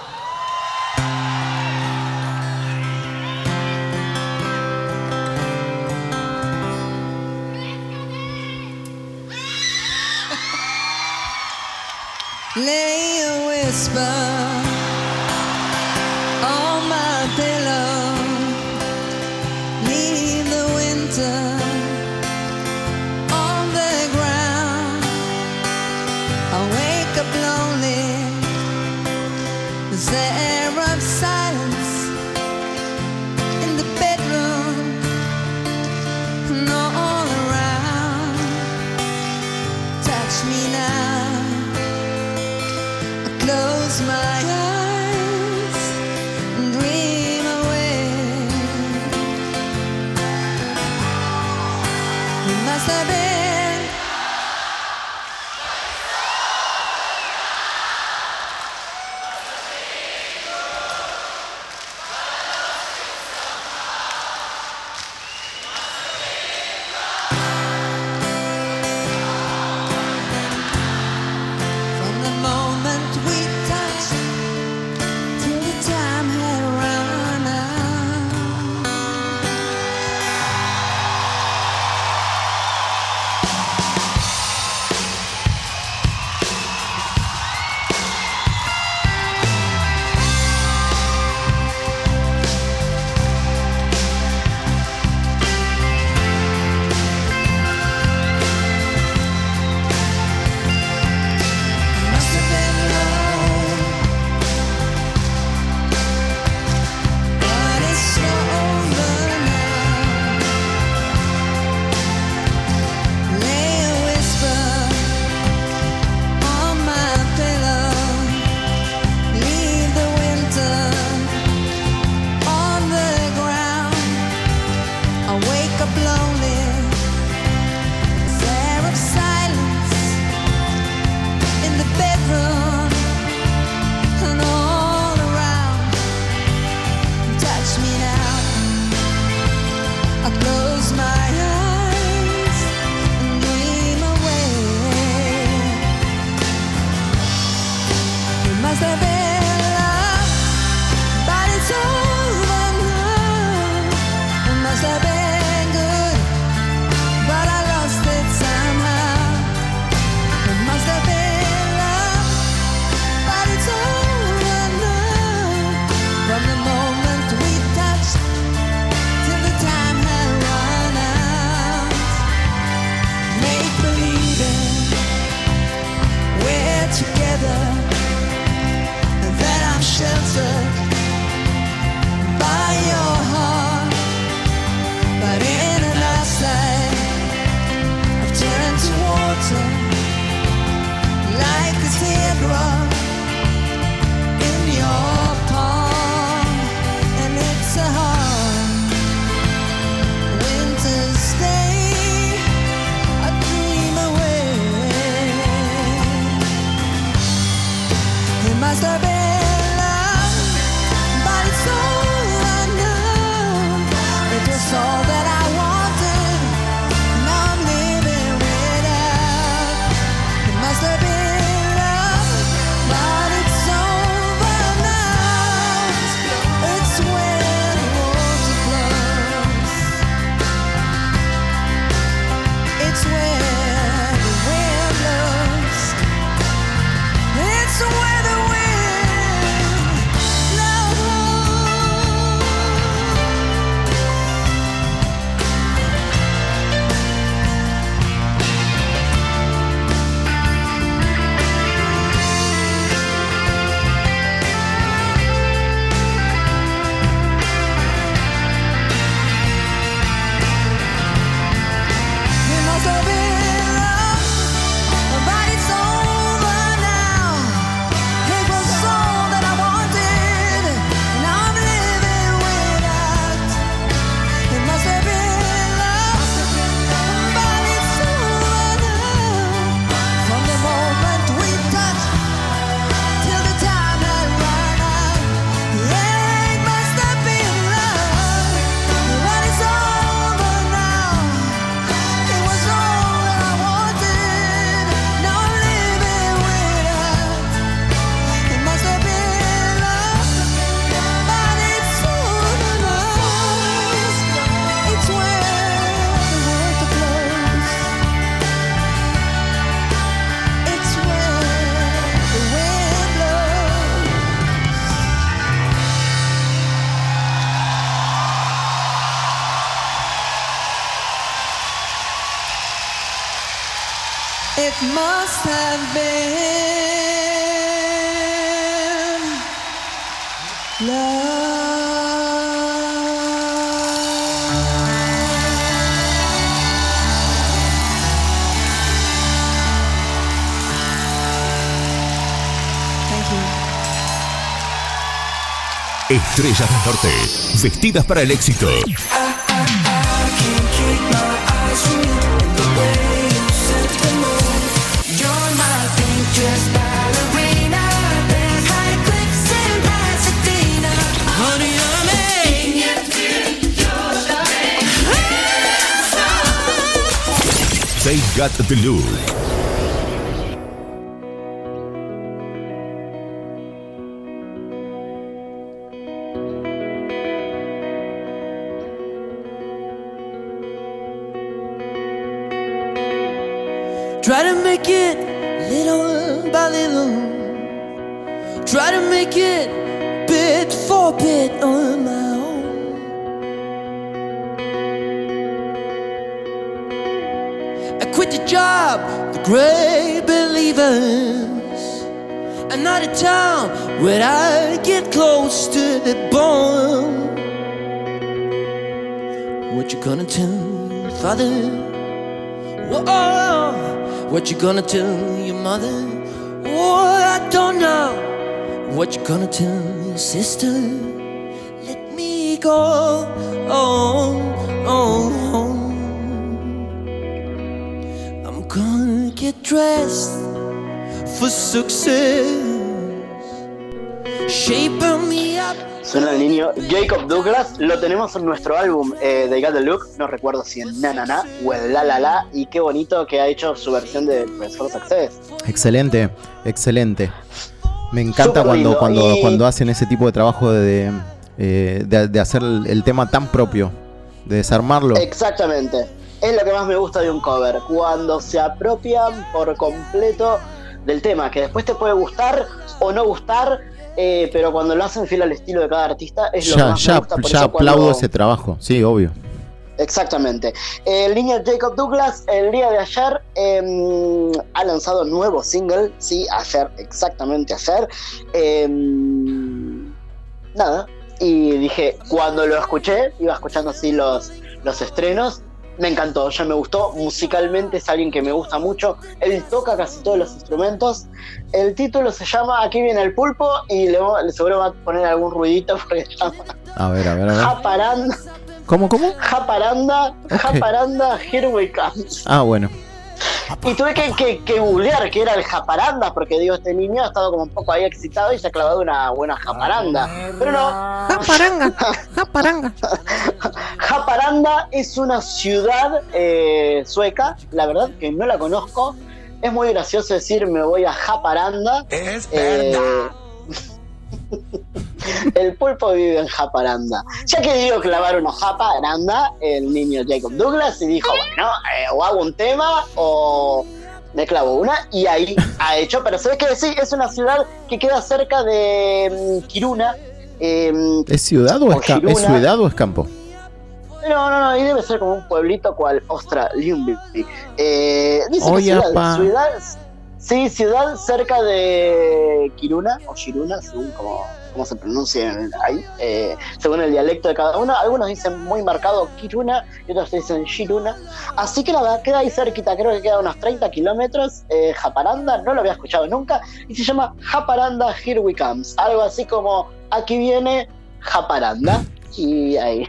Lay a whisper on my pillow. Leave the winter on the ground. I wake up lonely. Is there of silence in the bedroom and all around? Touch me now. close my eyes and dream away. It must have been from the moment we touched till the time had run out. It must have been love, but it's over now. Lay a whisper on my pillow, leave the winter on the ground. I wake up lonely, is there of silence in the bedroom and all around. Touch me now. I close my eyes and dream away. It must have been love, but it's over now. It must have been good, but I lost it somehow. It must have been love, but it's over now. From the moment we touched till the time had run out. Make believing we're together, that I'm sheltered by your heart. But in and outside, I've turned to water like a teardrop in your palm. And it's a hard winter's day, I dream away. It must have been love, but it's over now. It was all that I wanted, now I'm living without. It must have been love, but it's over now. It's where the water flows. It's where the wind blows. It's where the wind blows. It must have been love, but it's over now. It was all that I wanted, now I'm living without. It must have been love, but it's over now. From the moment we touched till the time had run out. Yeah, it must have been love, but it's over now. It was all that I wanted, now I'm living without. It must have been love, but it's over now. It's where the water flows. It's where the wind blows. It must have been love. Thank you. Estrellas del Norte, vestidas para el éxito. They got the look. Try to make it little by little. Try to make it bit for bit on my own. I quit the job, the great believers. I'm not a town where I get close to the bone. What you gonna tell father? Whoa, what you gonna tell your mother? Oh, I don't know. What you gonna tell your sister? Let me go. Oh, oh, oh. I'm gonna get dressed for success. Shaping me up. Suena el niño Jacob Douglas, lo tenemos en nuestro álbum They Got The Look, no recuerdo si en Na Na Na o en La La La, y qué bonito que ha hecho su versión de Press for Success. Excelente, excelente. Me encanta cuando hacen ese tipo de trabajo de hacer el tema tan propio, de desarmarlo. Exactamente, es lo que más me gusta de un cover, cuando se apropian por completo del tema, que después te puede gustar o no gustar, pero cuando lo hacen fiel al estilo de cada artista es lo que más me gusta. Por ya eso aplaudo ese trabajo, sí, obvio. Exactamente. El niño Jacob Douglas el día de ayer ha lanzado nuevo single, sí, ayer, exactamente ayer. Nada, y dije, cuando lo escuché, iba escuchando así los estrenos, me encantó, ya me gustó, musicalmente es alguien que me gusta mucho, él toca casi todos los instrumentos, el título se llama Aquí viene el pulpo y le seguro va a poner algún ruidito porque se llama A ver. Japaranda. ¿Cómo? Japaranda, Okay. Japaranda, Here We Come. Ah, bueno. Y tuve que googlear qué era el japaranda, porque digo, este niño ha estado como un poco ahí excitado y se ha clavado una buena japaranda. Pero no. Japaranga. Japaranda es una ciudad sueca, la verdad que no la conozco. Es muy gracioso decir me voy a Japaranda. Es verdad. El pulpo vive en Japaranda. Ya que dio clavar una Japaranda, el niño Jacob Douglas, y dijo, bueno, o hago un tema o me clavo una, y ahí ha hecho, pero sabes que sí, es una ciudad que queda cerca de Kiruna. ¿Es ciudad o es campo? No, ahí debe ser como un pueblito cual Ostra Ljungby. Dice Oye, que ciudad cerca de Kiruna o Shiruna, según cómo se pronuncia ahí, según el dialecto de cada uno. Algunos dicen muy marcado Kiruna y otros dicen Shiruna. Así que nada, queda ahí cerquita, creo que queda unos 30 kilómetros. Japaranda, no lo había escuchado nunca, y se llama Japaranda Here We Comes, algo así como aquí viene Japaranda, y ahí.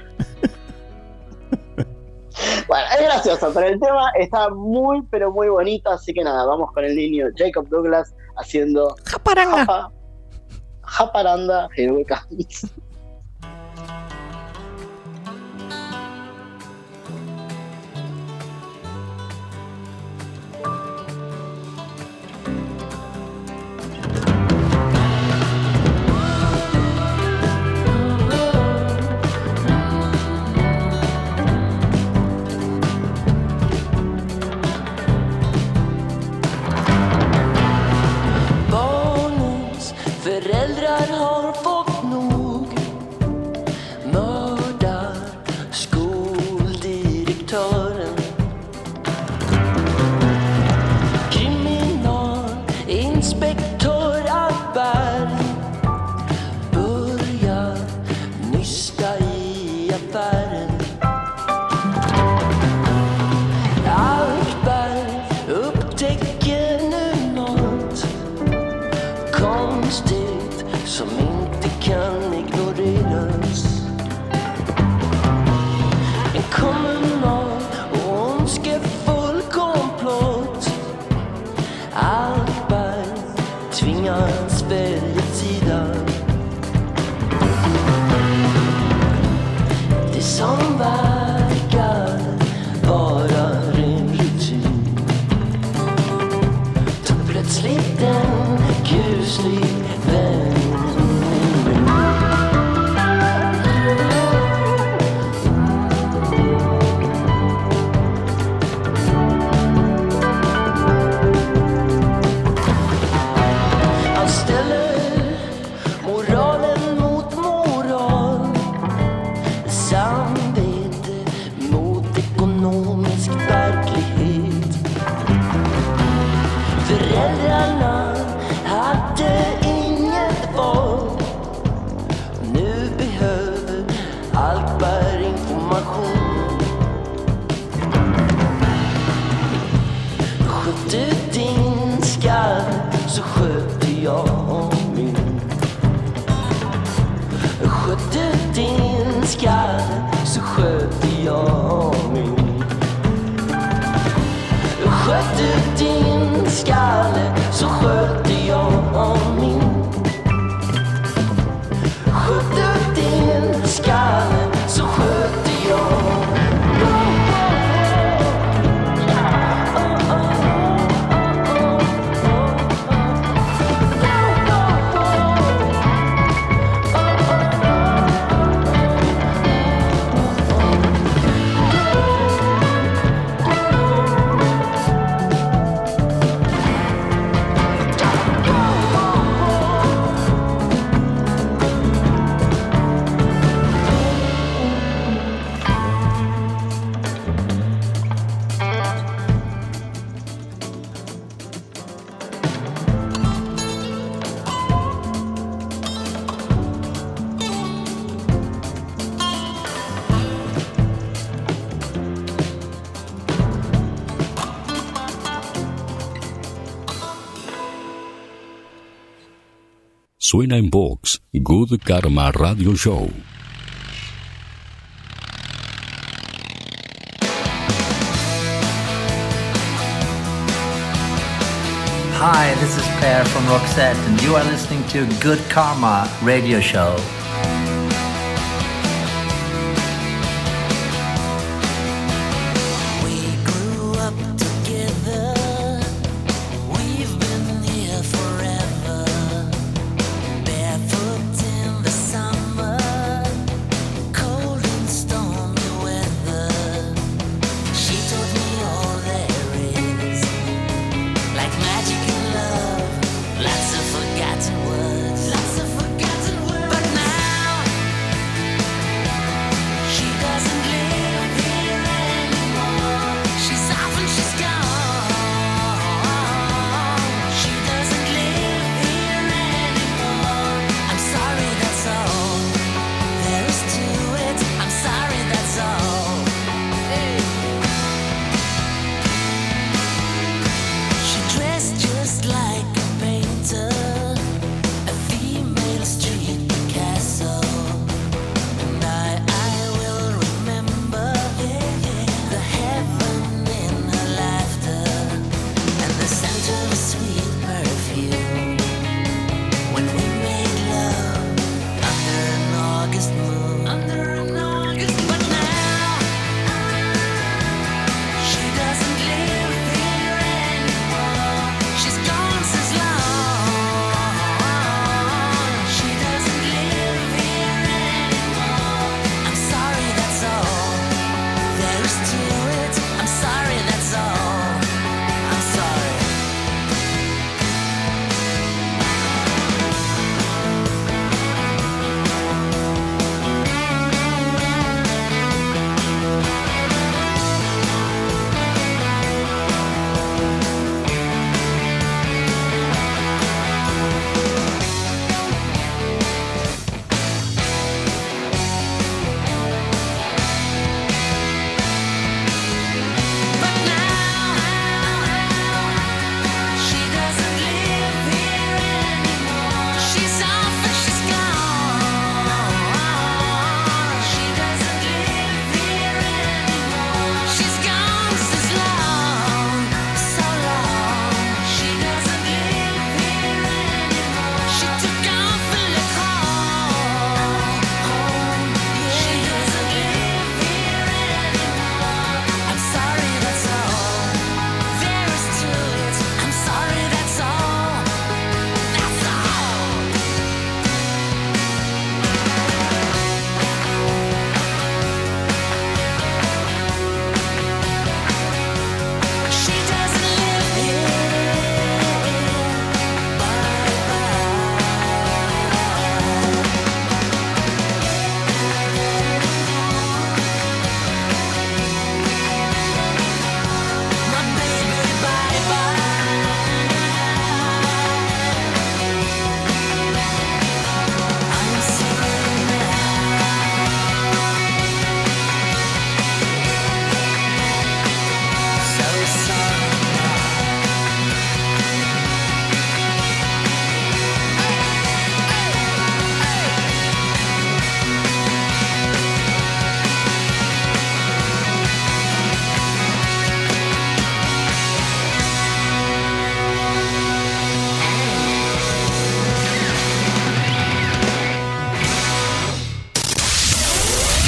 Bueno, es gracioso, pero el tema está muy, pero muy bonito, así que nada, vamos con el niño Jacob Douglas haciendo Japaranda, Here We Comes. Föräldrar har fått nog. Mördar skoldirektören. Kriminalinspektör Aberg börjar nysta i affären. Aberg upptäcker nu något konstigt som inte kan ignoreras. tvingas välja sida. Det som verkar vara ren rutin tar plötsligt en kuslig vändning. Föräldrarna hade inget val. Nu behöver allt bara information. Sköt du din skall så sköter jag min. Sköt du din skall så sköter jag min. Sköt du din skalle så sköter jag min. Sköt du din skalle så sköter jag. Suena en Vox, Good Karma Radio Show. Hi, this is Per from Roxette, and you are listening to Good Karma Radio Show. Lots of forgotten words. But now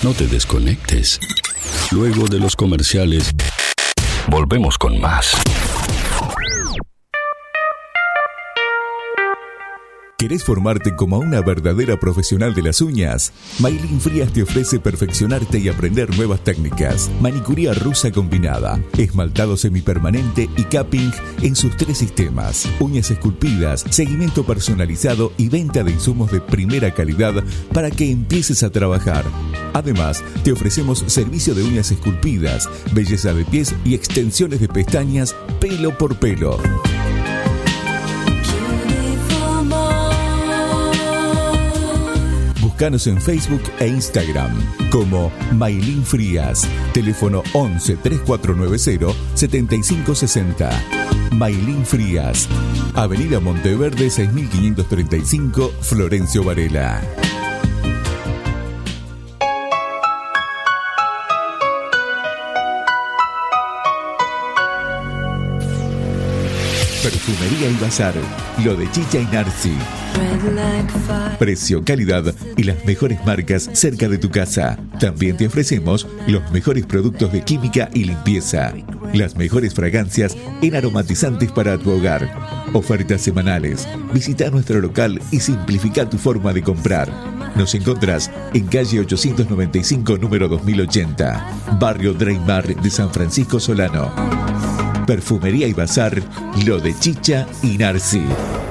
No te desconectes. Luego de los comerciales, volvemos con más. ¿Querés formarte como una verdadera profesional de las uñas? Maylin Frías te ofrece perfeccionarte y aprender nuevas técnicas. Manicuría rusa combinada, esmaltado semipermanente y capping en sus 3 sistemas. Uñas esculpidas, seguimiento personalizado y venta de insumos de primera calidad para que empieces a trabajar. Además, te ofrecemos servicio de uñas esculpidas, belleza de pies y extensiones de pestañas pelo por pelo. Búscanos en Facebook e Instagram como Maylin Frías. Teléfono 11 3490 7560. Maylin Frías. Avenida Monteverde 6535, Florencio Varela. Perfumería y Bazar, lo de Chicha y Narci. Precio, calidad y las mejores marcas cerca de tu casa. También te ofrecemos los mejores productos de química y limpieza. Las mejores fragancias en aromatizantes para tu hogar. Ofertas semanales. Visita nuestro local y simplifica tu forma de comprar. Nos encontrás en calle 895, número 2080, barrio Dreymar de San Francisco Solano. Perfumería y Bazar, lo de Chicha y Narci.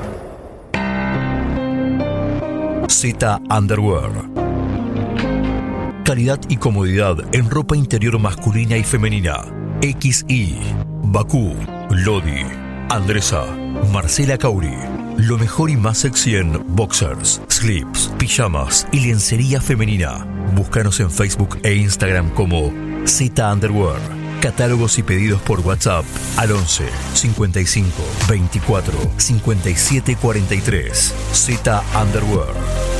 Z Underwear. Calidad y comodidad en ropa interior masculina y femenina. XI, Bakú, Lodi, Andresa, Marcela Cauri. Lo mejor y más sexy en boxers, slips, pijamas y lencería femenina. Búscanos en Facebook e Instagram como Z Underwear. Catálogos y pedidos por WhatsApp al 11 55 24 57 43. Z Underwear.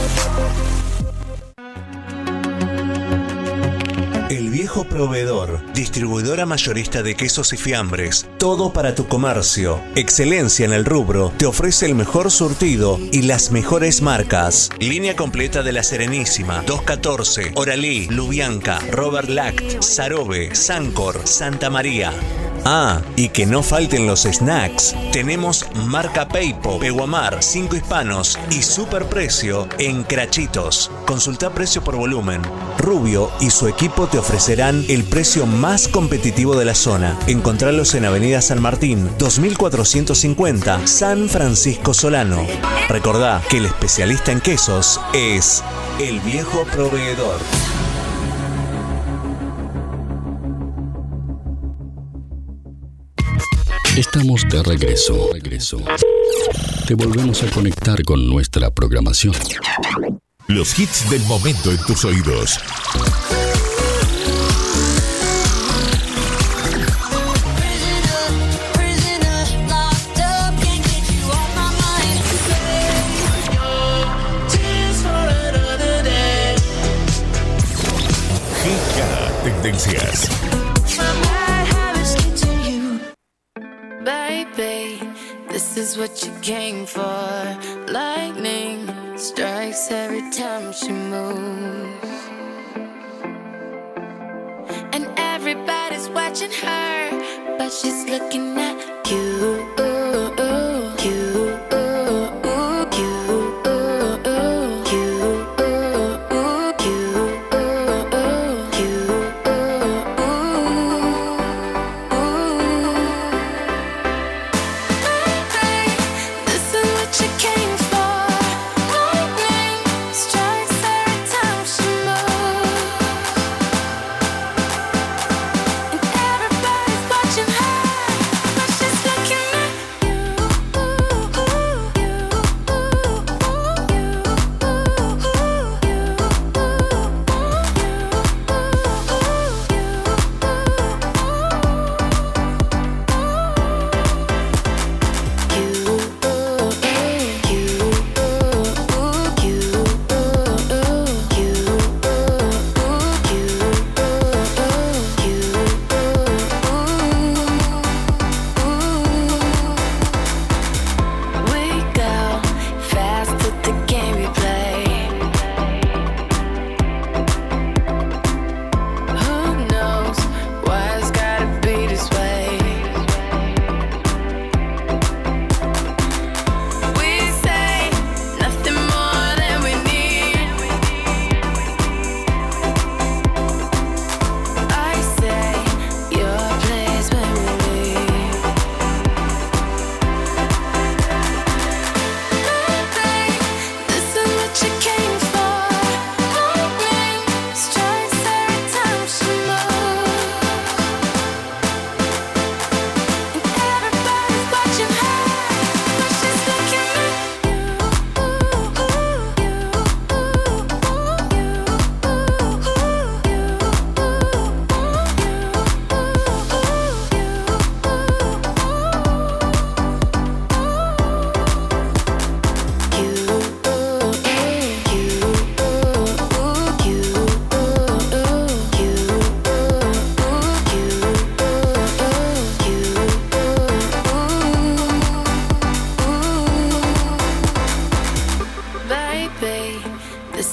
El Viejo Proveedor, distribuidora mayorista de quesos y fiambres, todo para tu comercio. Excelencia en el rubro, te ofrece el mejor surtido y las mejores marcas. Línea completa de La Serenísima, 214, Oralí, Lubianca, Robert Lact, Sarobe, Sancor, Santa María. Ah, y que no falten los snacks. Tenemos marca Peipo, Peguamar, 5 Hispanos y superprecio en Crachitos. Consulta precio por volumen. Rubio y su equipo te ofrecerán el precio más competitivo de la zona. Encontralos en Avenida San Martín, 2450, San Francisco Solano. Recordá que el especialista en quesos es El Viejo Proveedor. Estamos de regreso. Te volvemos a conectar con nuestra programación. Los hits del momento en tus oídos. Giga Tendencias. Baby, this is what you came for. Lightning strikes every time she moves, and everybody's watching her, but she's looking at you. Watching her, but she's looking at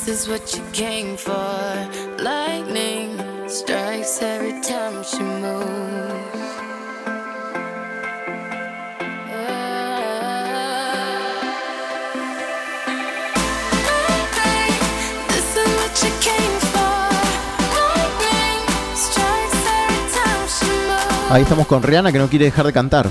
This is what you came for. Lightning strikes every time she moves. This is what you came for. Lightning strikes every time she moves. Ahí estamos con Rihanna, que no quiere dejar de cantar.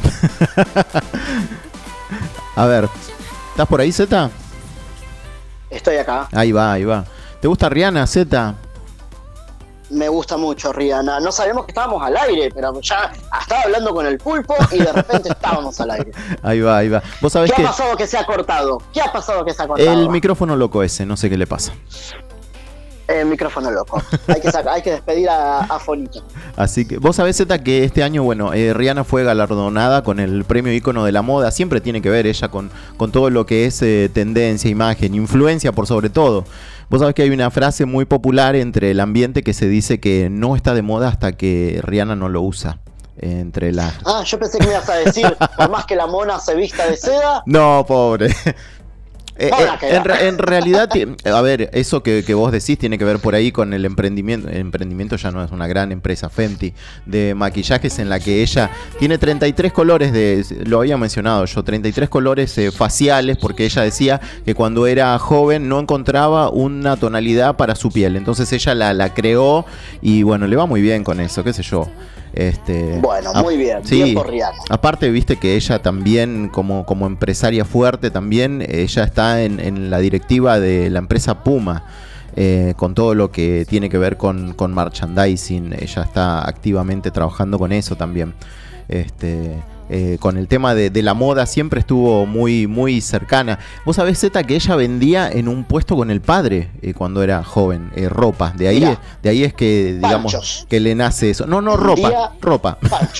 A ver, ¿estás por ahí, Zeta? Estoy acá. Ahí va, ahí va. ¿Te gusta Rihanna, Zeta? Me gusta mucho Rihanna. No sabemos que estábamos al aire, pero ya estaba hablando con el pulpo y de repente estábamos al aire. Ahí va, ahí va. ¿Vos sabés ¿Qué que ha pasado que se ha cortado? ¿Qué ha pasado que se ha cortado? el micrófono loco ese, no sé qué le pasa? El micrófono loco. Hay que despedir a Fonito. Así que vos sabés, Zeta, que este año, bueno, Rihanna fue galardonada con el premio ícono de la moda. Siempre tiene que ver ella con todo lo que es tendencia, imagen, influencia por sobre todo. Vos sabés que hay una frase muy popular entre el ambiente que se dice que no está de moda hasta que Rihanna no lo usa. Entre las... Yo pensé que me ibas a decir, por más que la mona se vista de seda. No, pobre. En realidad, a ver, eso que vos decís tiene que ver por ahí con el emprendimiento. El emprendimiento ya no es una gran empresa, Fenty, de maquillajes, en la que ella tiene 33 colores lo había mencionado yo, 33 colores faciales, porque ella decía que cuando era joven no encontraba una tonalidad para su piel. Entonces ella la creó y bueno, le va muy bien con eso, qué sé yo. Bueno, muy bien, sí, bien por Rihanna. Aparte, viste que ella también, como empresaria fuerte también, ella está en la directiva de la empresa Puma, con todo lo que tiene que ver con merchandising. Ella está activamente trabajando con eso también. Con el tema de la moda siempre estuvo muy, muy cercana. Vos sabés, Zeta, que ella vendía en un puesto con el padre cuando era joven, ropa. De ahí es que, digamos, panchos. Que le nace eso. No, ropa.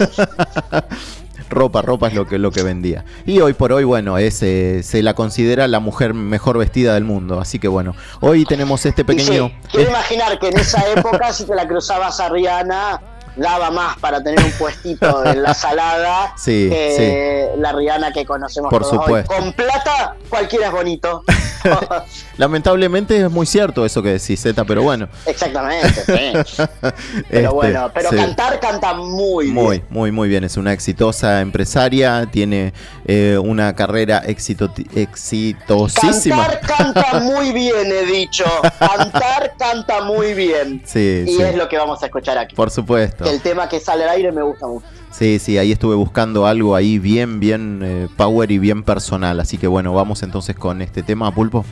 ropa es lo que vendía. Y hoy por hoy, bueno, se la considera la mujer mejor vestida del mundo. Así que bueno, hoy tenemos este pequeño... Sí, quiero imaginar que en esa época, si te la cruzabas a Rihanna, daba más para tener un puestito en la salada que la Rihanna que conocemos por todos supuesto. Hoy. Con plata, cualquiera es bonito. Lamentablemente es muy cierto eso que decís, Zeta, pero bueno. Exactamente, sí. Pero bueno, sí. Canta muy bien. Muy bien. Es una exitosa empresaria, tiene una carrera exitosísima. Canta muy bien, he dicho. Canta muy bien. Sí, y es lo que vamos a escuchar aquí. Por supuesto. El tema que sale al aire me gusta mucho. Sí, ahí estuve buscando algo ahí bien power y bien personal. Así que bueno, vamos entonces con este tema, Pulpo.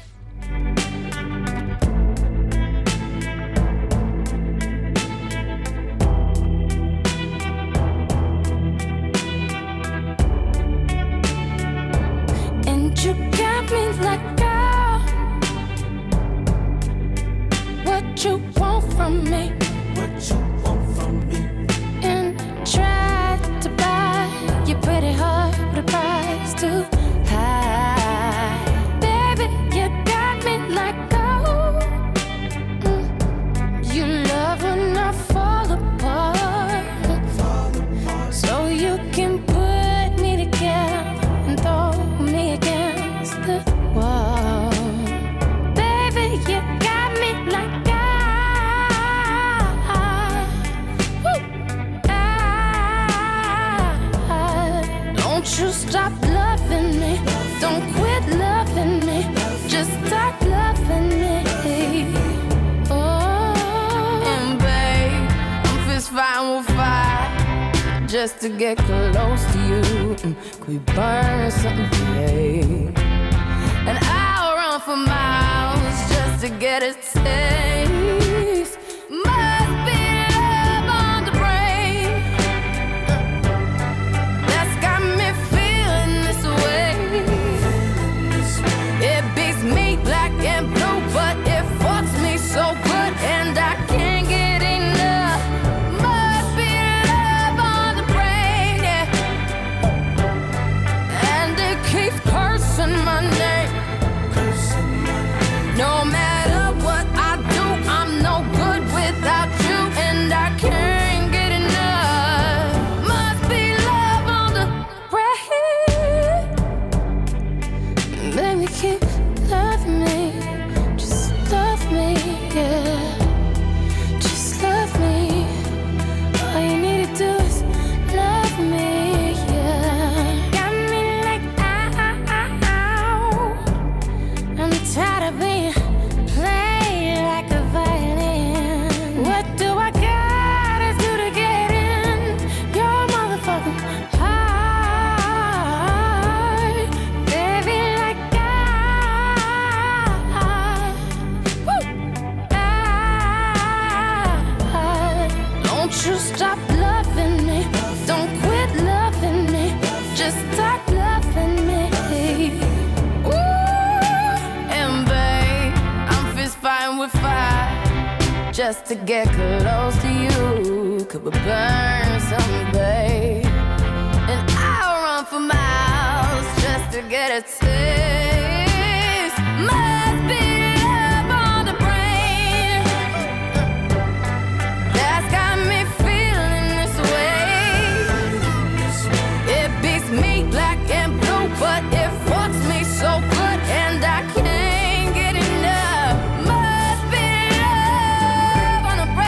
And you got me like, girl, what you want from me? And try to buy your pretty heart with a price too high. Baby, you got me like, oh, you love when I fall apart. So you can put me together and throw me against the wall. Baby, you got me like, don't you stop loving me, don't quit loving me, just stop loving me. Oh, and babe, I'm fist fighting with fire just to get close to you. Could we burn something today? And I'll run for miles just to get a taste. Must be love on the brain that's got me feeling this way. It beats me black and blue, but it fucks me so good, and I can't get enough. Must be love on the brain, yeah. And it keeps cursing my name. No matter what I do, I'm no good without you, and I can't get enough. Must be love on the brain. Baby, keep loving me, just love just to get close to you. Could we burn someday? And I'll run for miles just to get a taste. Must be love on the brain that's got me feeling this way. It beats me black and blue, but it fucks me so good, and I can't get enough. Must be love on the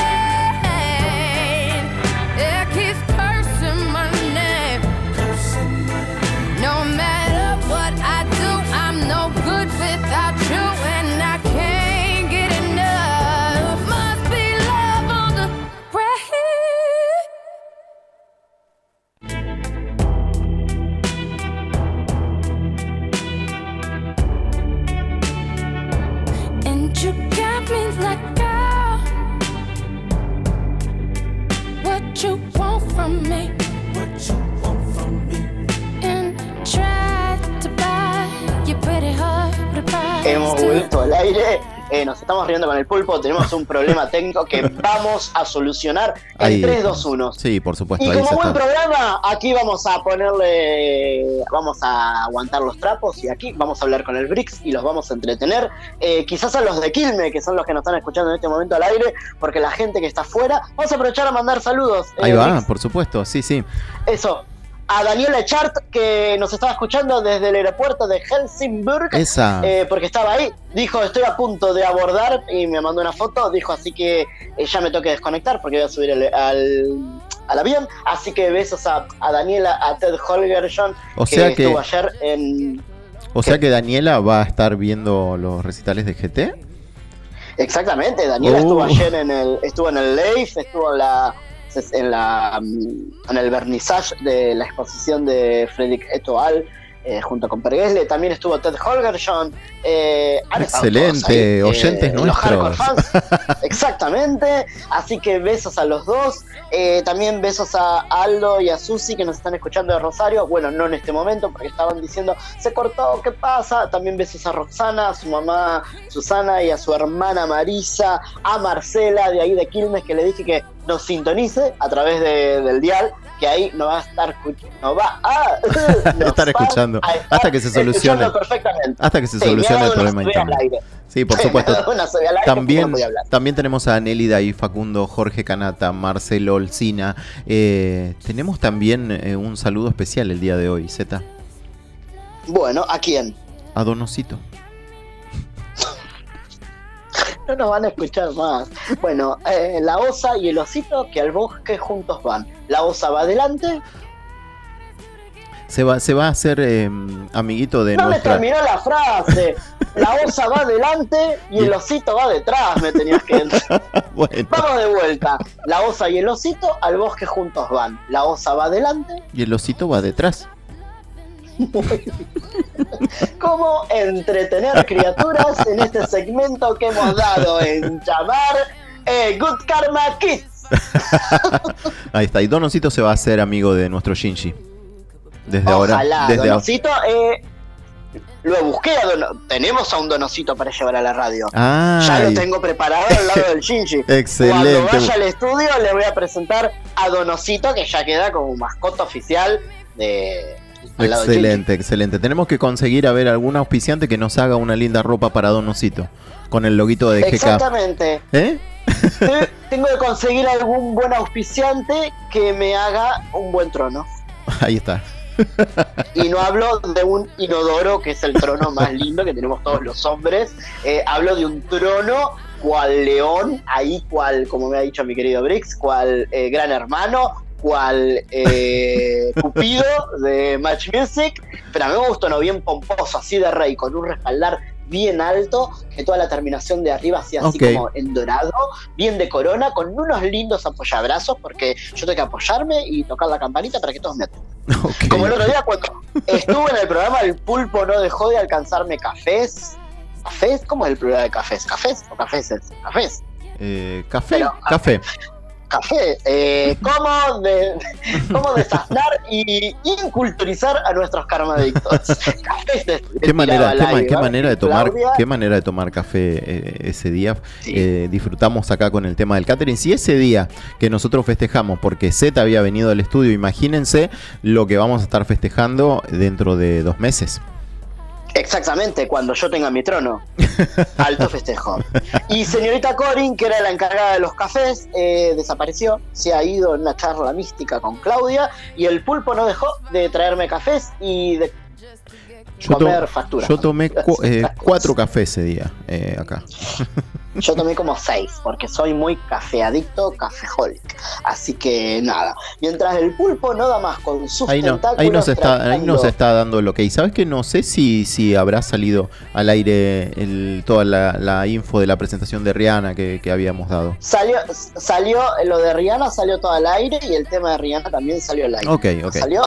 brain. It keeps cursing my name. No matter what I do, I'm no good without you, and I can't get enough. Must be love on the brain. And you got me like, girl, what you want from me? What you want from me? And try to buy your pretty heart with a price Hemos tag. vuelto al aire. Nos estamos riendo con el pulpo. Tenemos un problema técnico que vamos a solucionar en Ahí. 3, 2, 1. Sí, por supuesto. Y Ahí como se buen está. programa, aquí vamos a vamos a aguantar los trapos y aquí vamos a hablar con el Brix y los vamos a entretener. Quizás a los de Quilme, que son los que nos están escuchando en este momento al aire, porque la gente que está afuera, vamos a aprovechar a mandar saludos. Ahí va, Brix. por supuesto. Sí, sí. Eso. A Daniela Echart, que nos estaba escuchando desde el aeropuerto de Helsingborg, Esa. porque estaba ahí, dijo estoy a punto de abordar y me mandó una foto, dijo así que ya me toque desconectar porque voy a subir al avión, así que besos a Daniela, a Ted Holgersson, O sea que- estuvo ayer en... O sea que Daniela va a estar viendo los recitales de GT. Exactamente, Daniela estuvo ayer estuvo en el Leif, estuvo en el vernissage de la exposición de Fredrik et al. Junto con Perguesle, también estuvo Ted Holgersson. Han estado todos ahí, Excelente, oyentes los hardcore nuestros. fans. Exactamente, así que besos a los dos. También besos a Aldo y a Susi que nos están escuchando de Rosario. Bueno, no en este momento porque estaban diciendo se cortó, ¿qué pasa? También besos a Roxana, a su mamá Susana y a su hermana Marisa, a Marcela de ahí de Quilmes, que le dije que nos sintonice a través del dial, que ahí nos va a estar Estar escuchando hasta que se solucione. Perfectamente. Hasta que se Sí, solucione me ha el dado problema una subida al interno. aire. Sí, por Sí, supuesto. me ha dado una subida al aire porque También, no podía hablar. también tenemos a Nelly Day, Facundo, Jorge Canata, Marcelo Olcina. Tenemos también un saludo especial el día de hoy, Zeta. Bueno, ¿a quién? A Donosito. No nos van a escuchar más. Bueno, la osa y el osito que al bosque juntos van. La osa va adelante. Se va a hacer amiguito de No me nuestra... terminó la frase. La osa va adelante y el osito va detrás. Me tenías que entrar. Bueno, Vamos de vuelta. La osa y el osito al bosque juntos van. La osa va adelante. y el osito va detrás. ¿Cómo entretener criaturas en este segmento que hemos dado en llamar Good Karma Kids? Ahí está. Y Donosito se va a hacer amigo de nuestro Shinji. Desde Ojalá, ahora. Desde Donosito, lo busqué tenemos a un Donosito para llevar a la radio. Ay. Ya lo tengo preparado al lado del Shinji. Excelente. Cuando vaya al estudio le voy a presentar a Donosito, que ya queda como mascota oficial de... al lado del Excelente, excelente. Tenemos que conseguir a ver algún auspiciante que nos haga una linda ropa para Donosito. Con el loguito de Shinji. GK. Exactamente. ¿Eh? Tengo que conseguir algún buen auspiciante que me haga un buen trono. Ahí está. Y no hablo de un inodoro, que es el trono más lindo que tenemos todos los hombres. Hablo de un trono cual león, ahí cual, como me ha dicho mi querido Brix, cual gran hermano, cual Cupido de Match Music. Pero a mí me gusta uno bien pomposo, así de rey, con un respaldar bien alto, que toda la terminación de arriba sea así Ok. como en dorado, bien de corona, con unos lindos apoyabrazos, porque yo tengo que apoyarme y tocar la campanita para que todos me atiendan. Como el otro día cuando estuve en el programa, el pulpo no dejó de alcanzarme cafés. ¿Cafés? ¿Cómo es el plural de cafés? ¿Cafés o cafeses? Cafés. Café. Pero, Café. café. Cómo desasnar y inculturizar a nuestros karmadictos. Café ¿Qué manera de tomar Claudia. café ese día? Sí. Disfrutamos acá con el tema del catering. Si ese día que nosotros festejamos, porque Z había venido al estudio, imagínense lo que vamos a estar festejando dentro de 2 meses. Exactamente, cuando yo tenga mi trono. Alto festejo. Y señorita Corin, que era la encargada de los cafés, desapareció. Se ha ido en una charla mística con Claudia. Y el pulpo no dejó de traerme cafés y de comer facturas. Yo tomé 4 cafés ese día acá. Yo tomé como 6, porque soy muy cafeadicto, cafeholic. Así que nada. Mientras el pulpo no da más con sus tentáculos. Ahí nos está dando el ok. ¿Sabes que no sé si habrá salido al aire toda la info de la presentación de Rihanna que habíamos dado? Salió lo de Rihanna, salió todo al aire, y el tema de Rihanna también salió al aire. Ok. Salió.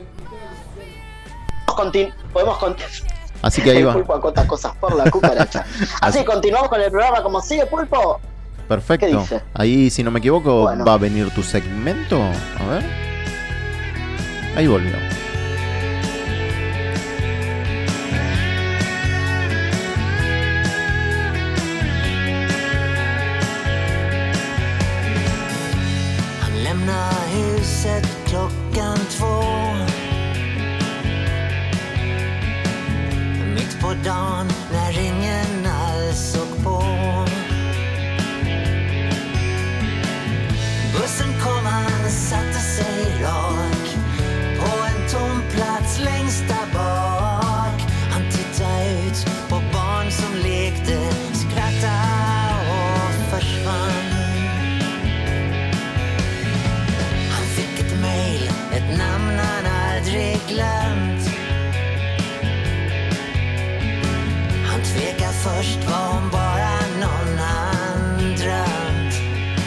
Podemos continuar. Así que ahí el va. Pulpo acota cosas por la cucaracha. Así continuamos con el programa como sigue, Pulpo. Perfecto. ¿Qué dice? Ahí, si no me equivoco, va a venir tu segmento. A ver. Ahí volvió. Han lämnar huset klockan 2. Mitt på dagen när ingen alls såg på. Bussen kom, han satte sig rak på en tom plats längst där bak. Han tittade ut på barn som lekte, skrattade och försvann. Han fick ett mejl, ett namn han aldrig glömt. Han tvekar först, var hon bara någon han drömt.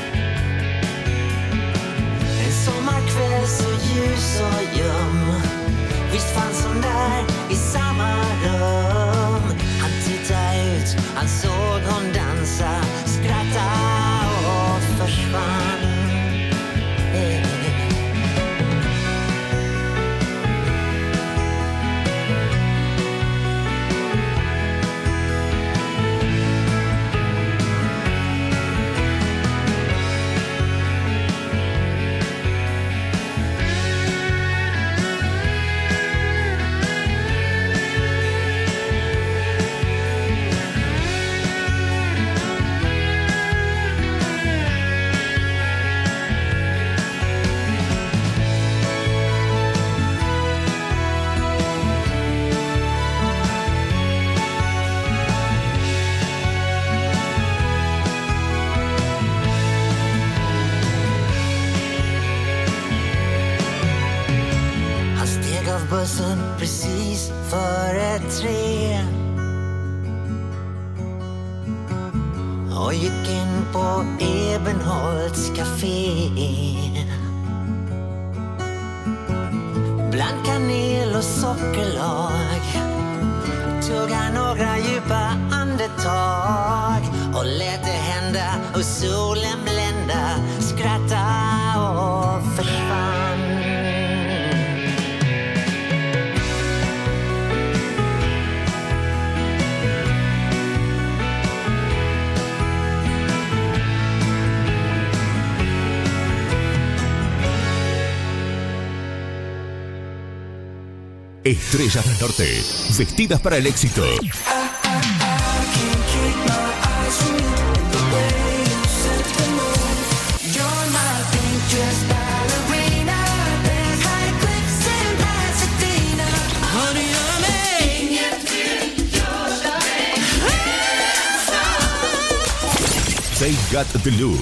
En sommarkväll så ljus och ljum. Visst fanns hon där i samma rum. Han tittade ut, han såg hon dansa, skratta och försvann. Bussen precis före 3 och gick in på Ebenholts café. Bland kanel och sockerlag tugga några djupa andetag och lät det hända och solen blända, skratta och försvann. Estrellas del Norte, vestidas para el éxito. They got the look.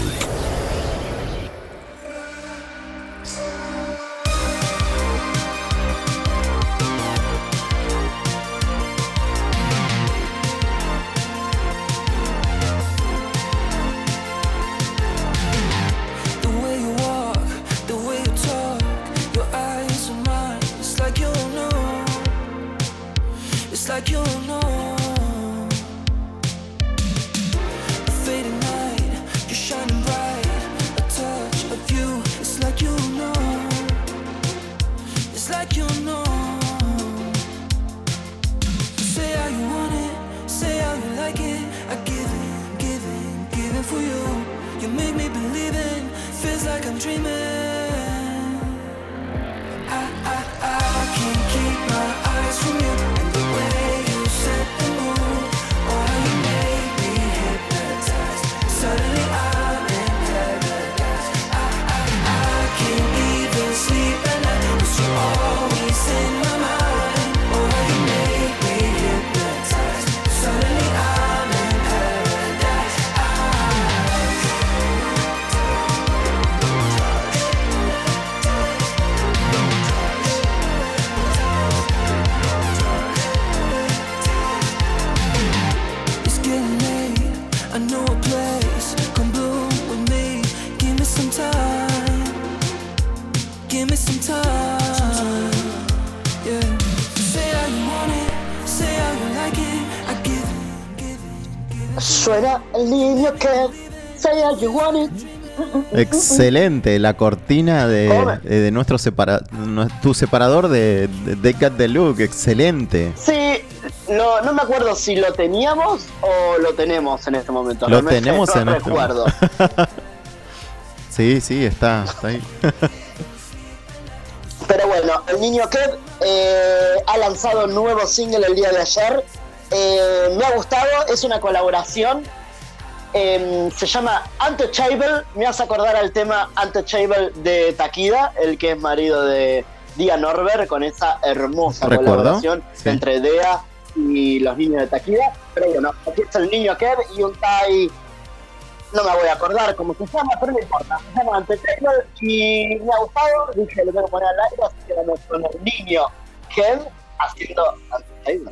Like you know, the fading light, you're shining bright. for you. You make me believe in, feels like I'm dreaming. I can't keep my eyes from you, and the way you set the mood. Oh, you make me hypnotized. Suddenly I'm in paradise. I can't even sleep at night, 'cause you're always in my mind. Oh, you make me hypnotized. Suddenly I'm in paradise. It's getting late. I know a place. Come bloom with me. Give me some time. Give me some time. Yeah. Say how you want it. Say how you like it. I give it. Suena el niño que say how you want it. Excelente, la cortina de nuestro tu separador de They Got the Look, excelente. Sí, no me acuerdo si lo teníamos o lo tenemos en este momento. Lo Realmente tenemos no en este recuerdo. Sí, está ahí. Pero bueno, el niño Kev ha lanzado un nuevo single el día de ayer. Me ha gustado, es una colaboración. Se llama Untouchable. Me hace acordar al tema Untouchable de Takida, el que es marido de Dia Norbert, con esa hermosa colaboración entre Dea y los niños de Takida. Pero bueno, aquí está el niño Kev y un Tai, no me voy a acordar cómo se llama, pero no importa. Se llama Untouchable y me ha gustado. Dije, lo tengo que poner al aire, así que vamos con el niño Kev haciendo Untouchable.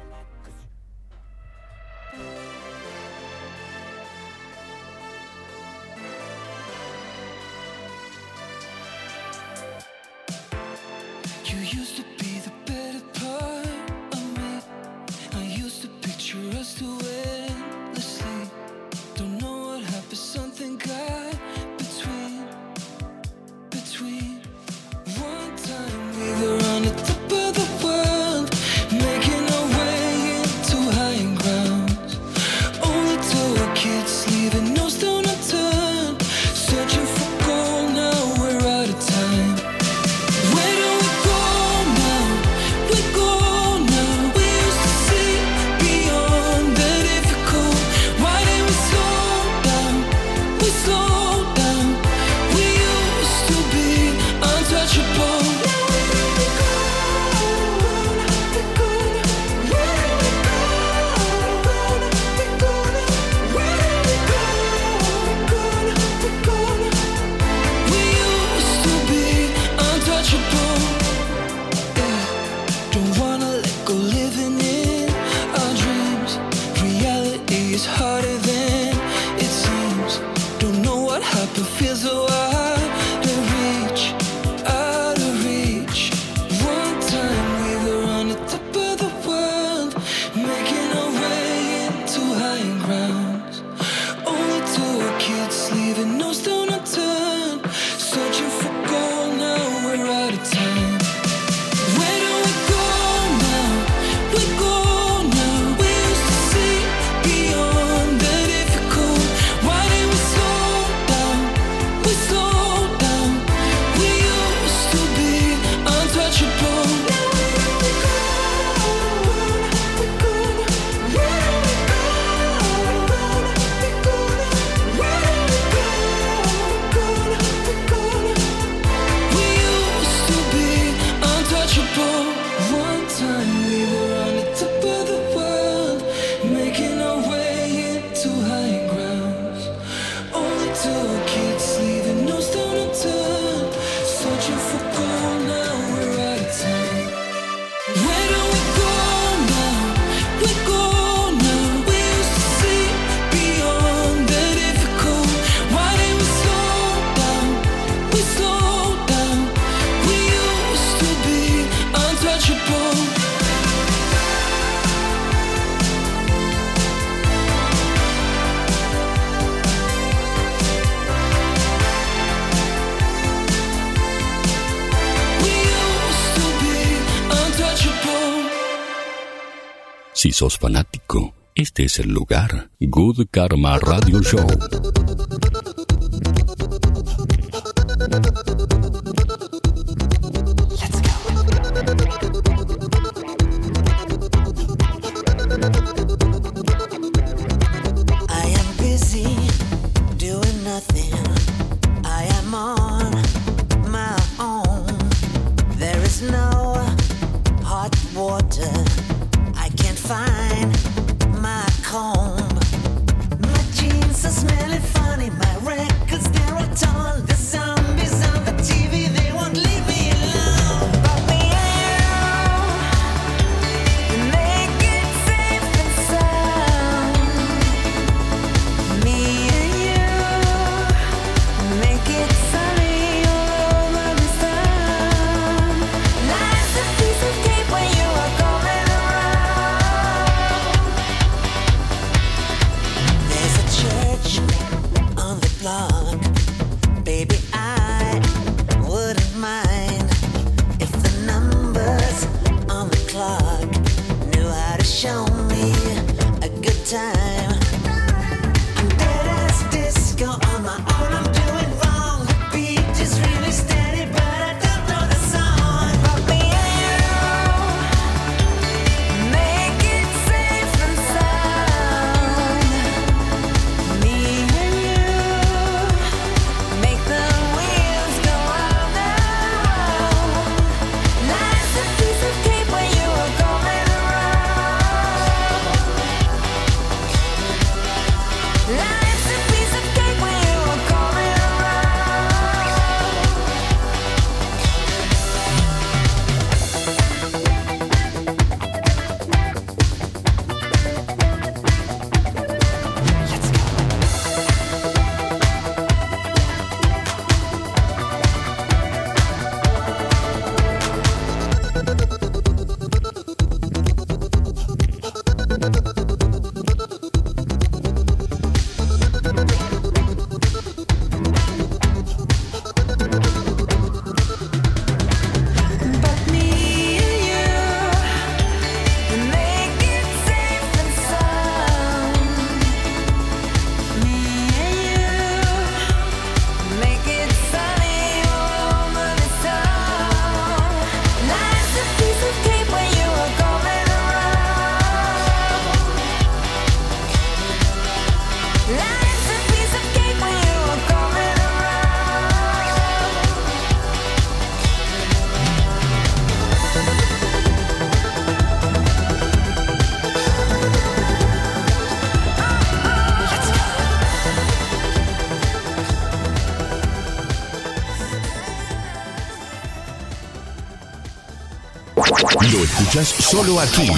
You used to be the better part of me. I used to picture us two endlessly. Don't know what happened, something got between. One time we were on the top of the world, making our way into high grounds. Only two kids leaving no stone unturned, searching for gold. Now we're out of time. Where do we go now? We go now. We used to see beyond the difficult. Why did we slow down? We slowed down. We used to be untouchable. We used to be untouchable. Don't wanna let go, living in our dreams. Reality is harder than it seems. Don't know what happened, feels so out of reach, out of reach. One time we were on the top of the world, making our way into high grounds. Only two kids leaving no stone unturned, searching for gold. Now we're out of time. Where do we go now? We go now. We used to see beyond the difficult. Why did we slow down? We slowed down. We used to be untouchable. We used to be untouchable. One time we were on the top of the world, making our way into high grounds. Only two kids leaving no stone unturned, searching for gold. Now we're out of time. Where do we go now? We go now. We used to see beyond the difficult. Why did we slow down? We slowed down. We used to be untouchable. We used to be untouchable. Si sos fanático, este es el lugar. Good Karma Radio Show. I am busy doing nothing. I am on my own. There is no hot water. I can't find my comb. My jeans are smelling funny. My records, they're all torn. The zombies on the TV, they won't leave me alone. But me and you make it safe and sound. Me and you make it sunny all over the sun. Life's a piece of cake when you are going around. There's a church on the block. Baby, I wouldn't mind if the numbers on the clock knew how to show me a good time. I'm dead as disco on my own. I'm doing wrong. The beat is really steady, but I don't know the song. But me and you make it safe and sound. Me and you make the wheels go round and round. Life's a piece of cake when you are going around. Life's a piece of cake when you are going around. But me and you make it safe and sound. Me and you make it sunny all over the sun. Life's a piece of cake when you are going around. Life's a piece of cake when you are going around. Lo escuchás solo aquí.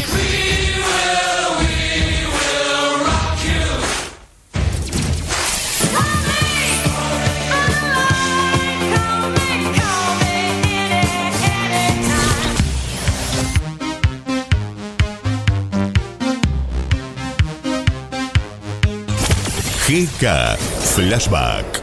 GK Flashback.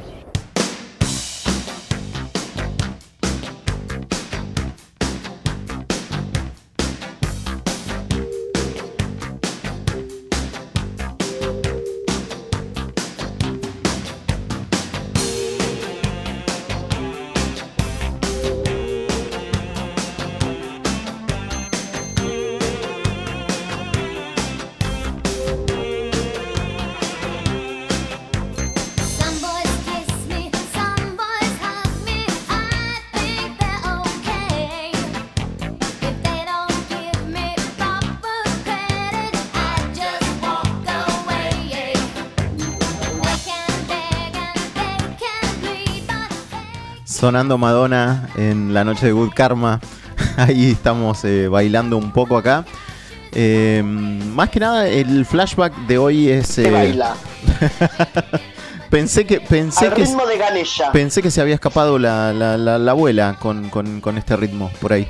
Some boys kiss me, some boys hug me. I think they're okay. If they don't give me proper credit, I just walk away. They can beg and they can plead, but Sonando Madonna en la noche de Good Karma. Ahí estamos bailando un poco acá. Más que nada, el flashback de hoy es. Se baila. Pensé Al que ritmo de Ganesha. pensé que se había escapado la abuela con este ritmo por ahí.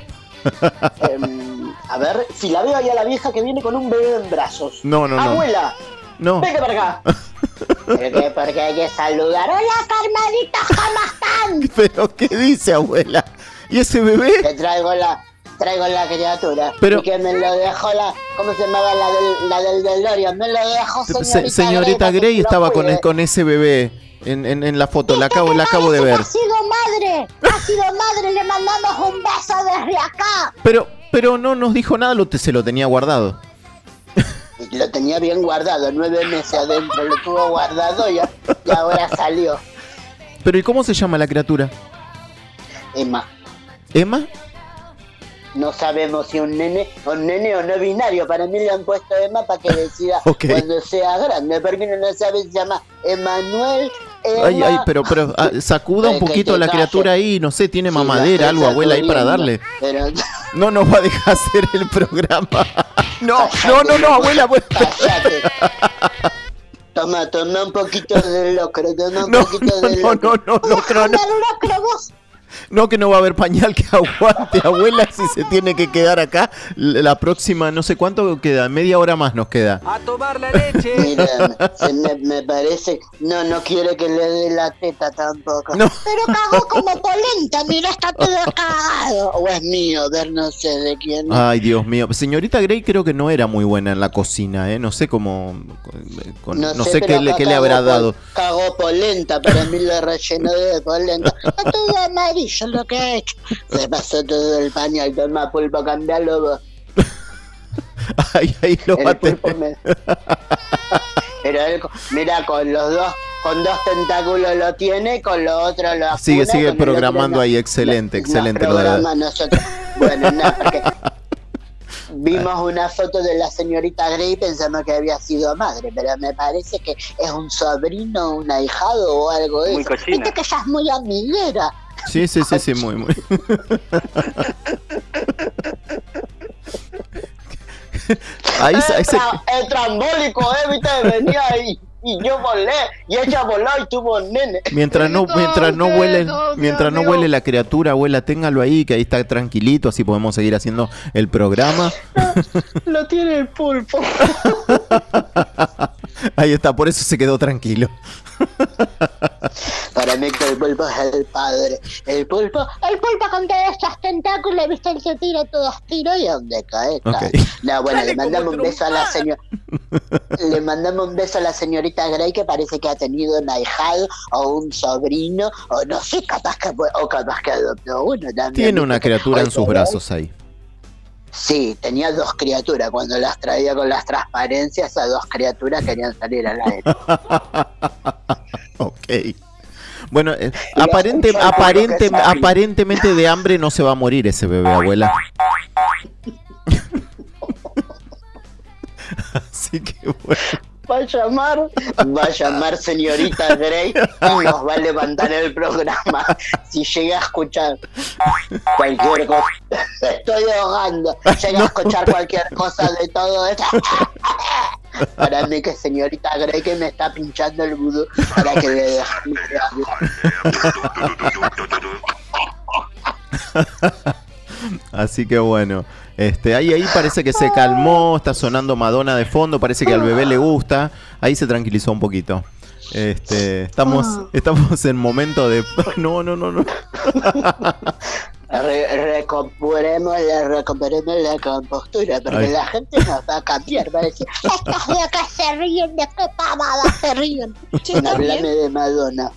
A ver, si la veo ahí a la vieja que viene con un bebé en brazos. No. Abuela, No. vete para acá. Porque hay que saludar. Hola, Carmelita, ¿cómo están? ¿Pero qué dice, abuela? ¿Y ese bebé? Te traigo la traigo la criatura. Pero- Y que me lo dejó ¿cómo se llamaba la del DeLorean? Me lo dejó Señorita Grey. Grey estaba con ese bebé en la foto, la acabo de ver. Ha sido madre, le mandamos un beso desde acá. Pero no nos dijo nada, se lo tenía guardado. Y lo tenía bien guardado, 9 meses adentro, lo tuvo guardado y ahora salió. Pero ¿y cómo se llama la criatura? Emma. ¿Emma? No sabemos si un nene o no binario. Para mí le han puesto Emma para que decida Ok. cuando sea grande. Porque uno no sabe si se llama Emanuel, Emma. Ay, pero sacuda un Que poquito te la calle. criatura ahí, no sé, tiene Sí, mamadera, la algo, estoy abuela, ahí para sacudiendo, darle. Pero No nos va a dejar hacer el programa. No, abuela. cállate. Toma un poquito de locro, poquito de locro. No, Déjame el locro, vos. No, que no va a haber pañal que aguante, abuela, si se tiene que quedar acá. La próxima, no sé cuánto queda, media hora más nos queda. A tomar la leche. Mira, me parece. No quiere que le dé la teta tampoco. No. Pero cagó como polenta, mira, está todo cagado. O es mío, ver no sé de quién. Ay, Dios mío. Señorita Grey creo que no era muy buena en la cocina, ¿eh? No sé cómo... No sé pero qué le habrá dado. Cagó polenta, para mí lo rellenó de polenta. Está todo amarillo lo que ha hecho. Se pasó todo el pañal, toma pulpo, cambiarlo vos. Ahí lo va a El pulpo tener. Pero él, mira, con dos tentáculos lo tiene, con lo otro lo acuna, Sigue con el programando otro ahí, excelente. nos programa nosotros. Bueno, no, porque vimos una foto de la señorita Grey y pensamos que había sido madre, pero me parece que es un sobrino, un ahijado o algo de Muy eso. cochina. Viste que ella es muy amiguera. Sí, muy. Ahí se... El trambólico, viste, venía ahí. Y yo volé, y ella voló y tuvo un nene. Mientras no huele la criatura, abuela, téngalo ahí, que ahí está tranquilito, así podemos seguir haciendo el programa. Lo tiene el pulpo. Ahí está, por eso se quedó tranquilo. Para mí que el pulpo es el padre. El pulpo con todos estos tentáculos, viste, él se tira todos tiros y a donde cae. Ok. No, bueno, le mandamos un beso a la señora. Le mandamos un beso a la señorita Grey, que parece que ha tenido un ahijado o un sobrino, o no sé, capaz que adoptó uno también. Tiene una criatura en sus Oye, brazos ahí. Sí, tenía 2 criaturas. Cuando las traía con las transparencias, a 2 criaturas querían salir al aire. Ok. Bueno, aparentemente de hambre no se va a morir ese bebé, abuela. Así que bueno. Va a llamar señorita Grey y nos va a levantar el programa si llega a escuchar cualquier cosa. Estoy ahogando. Llega a escuchar cualquier cosa de todo esto. Para mí que señorita Grey que me está pinchando el vudú para que le deje. Así que bueno, ahí parece que se calmó, está sonando Madonna de fondo, parece que al bebé le gusta, ahí se tranquilizó un poquito. Estamos en momento de no. Recuperemos la compostura, porque Ay. la gente nos va a cambiar, va a decir, estos de acá se ríen, de qué pavada se ríen. Háblame de Madonna.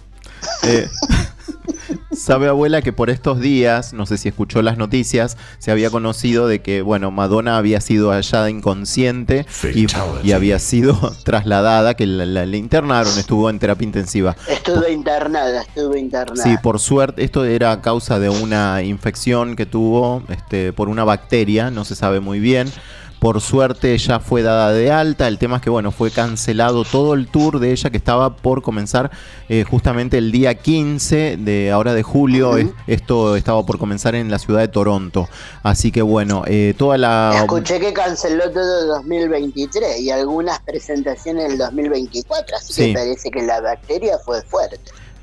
Sabe, abuela, que por estos días, no sé si escuchó las noticias, se había conocido de que, bueno, Madonna había sido hallada inconsciente y había sido trasladada, que la internaron, estuvo en terapia intensiva. Estuvo internada. Sí, por suerte, esto era a causa de una infección que tuvo por una bacteria, no se sabe muy bien. Por suerte ya fue dada de alta. El tema es que, bueno, fue cancelado todo el tour de ella, que estaba por comenzar justamente el día 15 de ahora de julio. Esto estaba por comenzar en la ciudad de Toronto. Así que, bueno, toda la... Escuché que canceló todo el 2023 y algunas presentaciones del 2024, así Sí. que parece que la bacteria fue fuerte.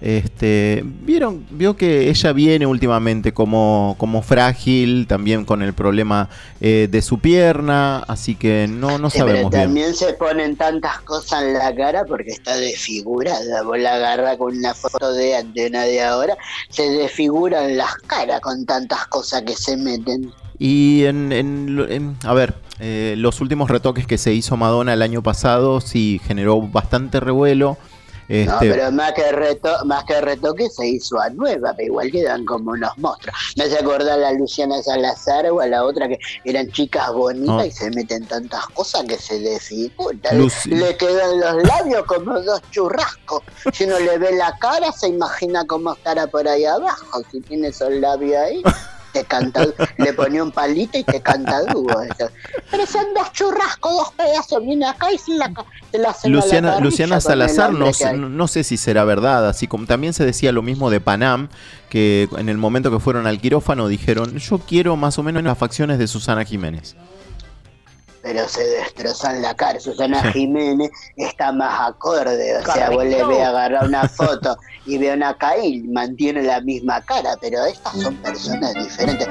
Vio que ella viene últimamente como frágil, también con el problema de su pierna, así que no Sí, sabemos pero bien. también se ponen tantas cosas en la cara porque está desfigurada. Vos la agarrás con una foto de antena de ahora, se desfiguran las caras con tantas cosas que se meten. Y a ver, los últimos retoques que se hizo Madonna el año pasado sí generó bastante revuelo. No, pero más que retoque se hizo a nueva, pero igual quedan como unos monstruos. ¿No se acordás a la Luciana Salazar o a la otra que eran chicas bonitas y se meten tantas cosas que se dificultan? Le quedan los labios como dos churrascos. Si uno le ve la cara, se imagina cómo estará por ahí abajo. Si tiene esos labios ahí, te canta, le pone un palito y te canta dúo. Eso. Pero son dos churrascos, dos pedazos, viene acá y se la hacen Luciana Salazar, no sé si será verdad, así como también se decía lo mismo de Panam, que en el momento que fueron al quirófano dijeron, yo quiero más o menos las facciones de Susana Jiménez. Pero se destrozan la cara. Susana Jiménez está más acorde, o sea, vos le ve agarrar una foto y ve una acá y mantiene la misma cara, pero estas son personas diferentes.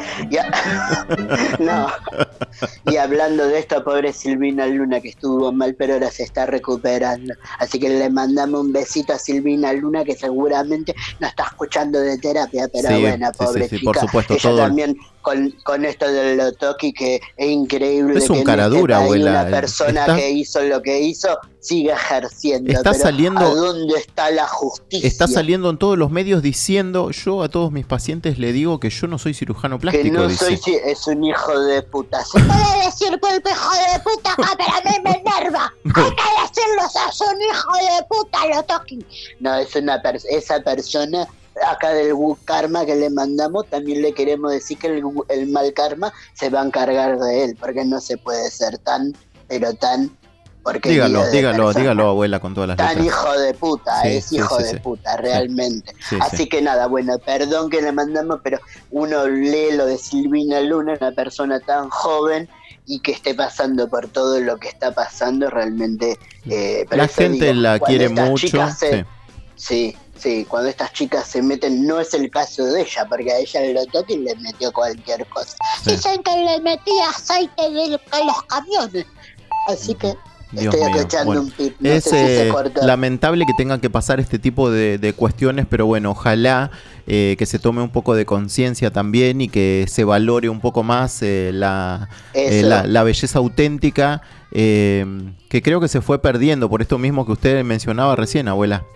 No. Y hablando de esto, pobre Silvina Luna, que estuvo mal, pero ahora se está recuperando. Así que le mandamos un besito a Silvina Luna, que seguramente no está escuchando de terapia, pero sí, bueno, pobre chica. Por supuesto, ella todo también con esto del Lotoki, que es increíble. Es un que cara dura, abuela. Una persona que hizo lo que hizo sigue ejerciendo. Está pero saliendo. ¿a dónde está la justicia? Está saliendo en todos los medios diciendo, yo a todos mis pacientes le digo que yo no soy cirujano plástico. Que no dice. es un hijo de puta. Se puede decir por el hijo de puta acá, pero a mí me enerva. Hay que decirlo, es un hijo de puta, Lotoki. No, es esa persona. Acá del Good Karma que le mandamos, también le queremos decir que el mal karma se va a encargar de él, porque no se puede ser pero tan... Dígalo, abuela, con todas las letras. Tan hijo de puta, es hijo de puta, realmente. Así que nada, bueno, perdón que le mandamos, pero uno lee lo de Silvina Luna, una persona tan joven y que esté pasando por todo lo que está pasando, realmente... la gente la quiere mucho. Sí, cuando estas chicas se meten, no es el caso de ella, porque a ella el Lotoki le metió cualquier cosa. Dicen que le metía aceite de los camiones. Así que estoy echando un pip. No sé si se cortó. Lamentable que tengan que pasar este tipo de cuestiones, pero bueno, ojalá que se tome un poco de conciencia también y que se valore un poco más la belleza auténtica, que creo que se fue perdiendo por esto mismo que usted mencionaba recién, abuela.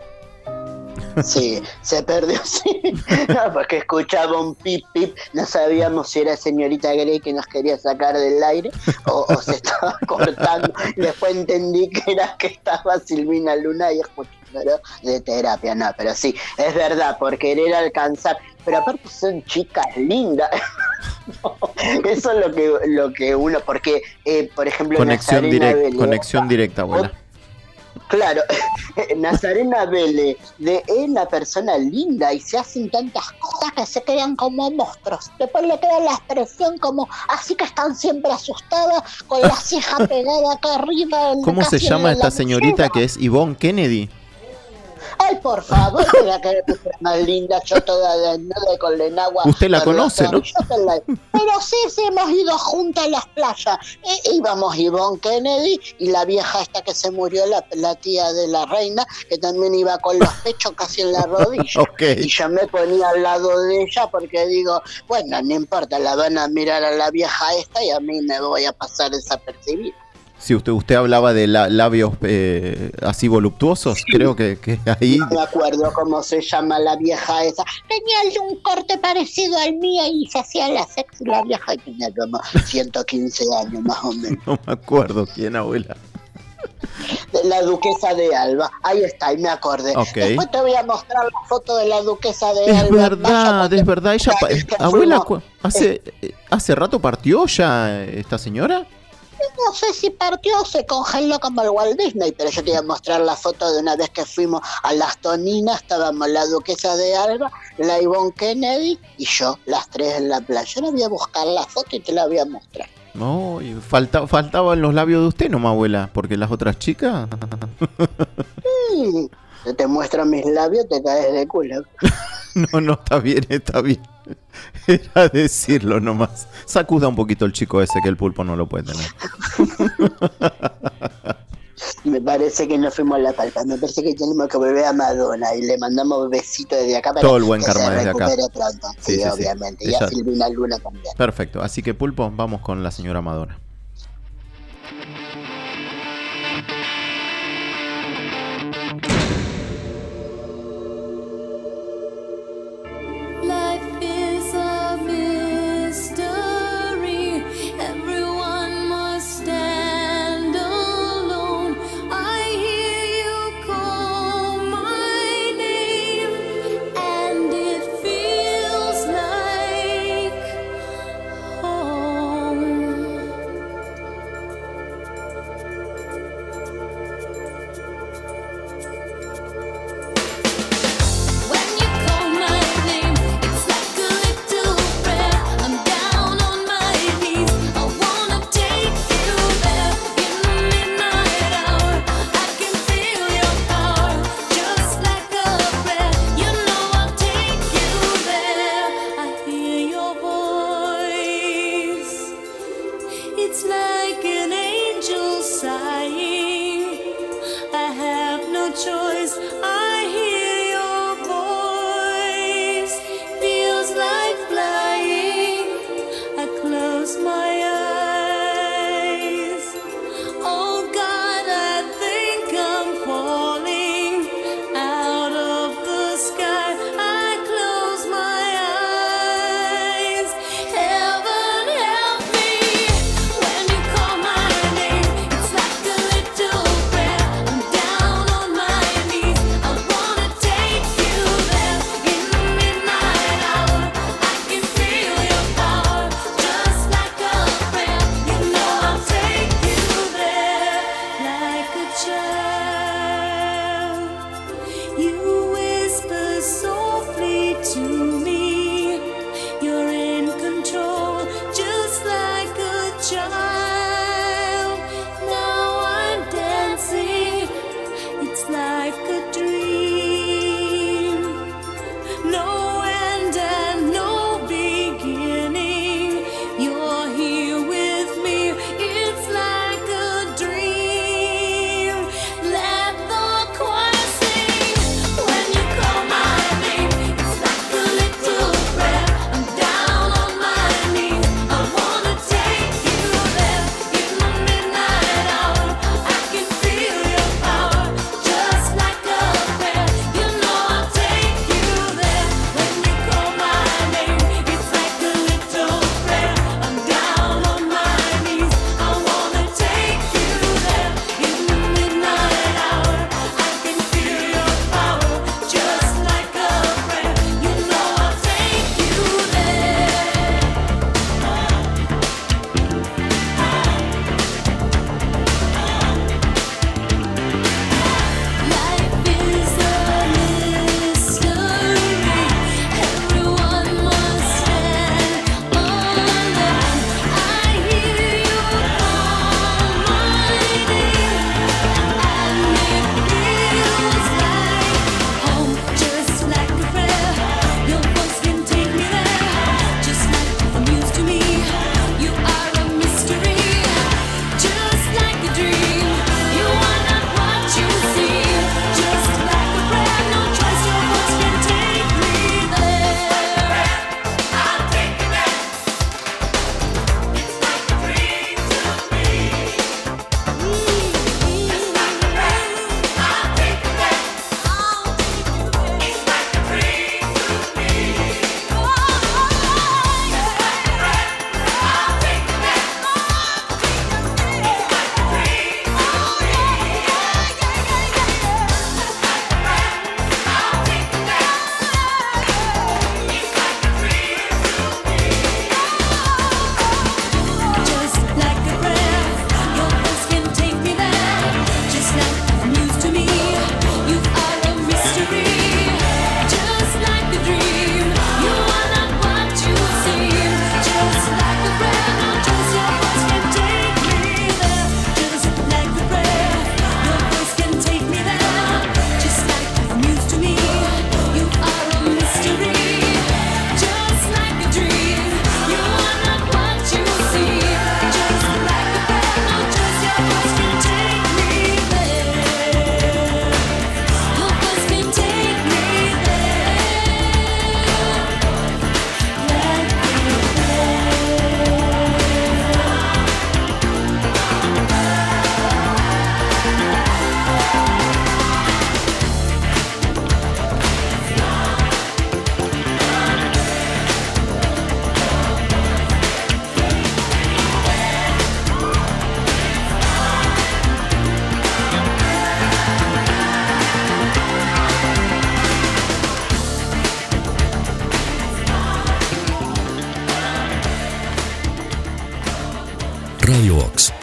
Sí, se perdió, sí. No, porque escuchaba un pip pip, no sabíamos si era señorita Grey que nos quería sacar del aire o se estaba cortando. Después entendí que estaba Silvina Luna y escuchándolo de terapia. No, pero sí, es verdad, por querer alcanzar. Pero aparte son chicas lindas. Eso es lo que uno, porque por ejemplo conexión directa, abuela. Claro, Nazarena Vélez es una persona linda y se hacen tantas cosas que se crean como monstruos. Después le queda la expresión como así que están siempre asustadas con la ceja pegada acá arriba. ¿Cómo se llama esta señorita que es Yvonne Kennedy? Ay, por favor, que la que más linda, yo toda desnuda con el agua. Usted la conoce, ¿no? Pero sí, hemos ido juntas a las playas. Íbamos Yvonne Kennedy y la vieja esta que se murió, la tía de la reina, que también iba con los pechos casi en la rodilla. Okay. Y yo me ponía al lado de ella porque digo, bueno, no importa, la van a mirar a la vieja esta y a mí me voy a pasar desapercibida. Si usted hablaba de labios así voluptuosos, sí. Creo que ahí... No me acuerdo cómo se llama la vieja esa. Tenía un corte parecido al mío y se hacía la sexy la vieja y tenía como 115 años más o menos. No me acuerdo quién, abuela. La duquesa de Alba, ahí está, ahí me acordé. Okay. Después te voy a mostrar la foto de la duquesa de Alba. Es verdad, ella... Abuela, ¿hace rato partió ya esta señora? No sé si partió o se congeló como el Walt Disney, pero yo te voy a mostrar la foto de una vez que fuimos a Las Toninas. Estábamos la duquesa de Alba, la Yvonne Kennedy y yo, las tres en la playa. Yo le voy a buscar la foto y te la voy a mostrar. No, y faltaban los labios de usted, no, abuela, porque las otras chicas... Sí, yo te muestro mis labios, te caes de culo. No, está bien. Era decirlo nomás. Sacuda un poquito el chico ese que el pulpo no lo puede tener. Y me parece que no fuimos a La Palpa. Me parece que tenemos que volver a Madonna. Y le mandamos besitos desde acá para Todo el buen que karma se desde acá. recupere pronto. Sí, Sí, sí, sí. obviamente. Y Ella- a Silvina Luna también. Perfecto. Así que, Pulpo, vamos con la señora Madonna. Life is a mystery. Everyone must stand alone. I hear you call my name, and it feels like home.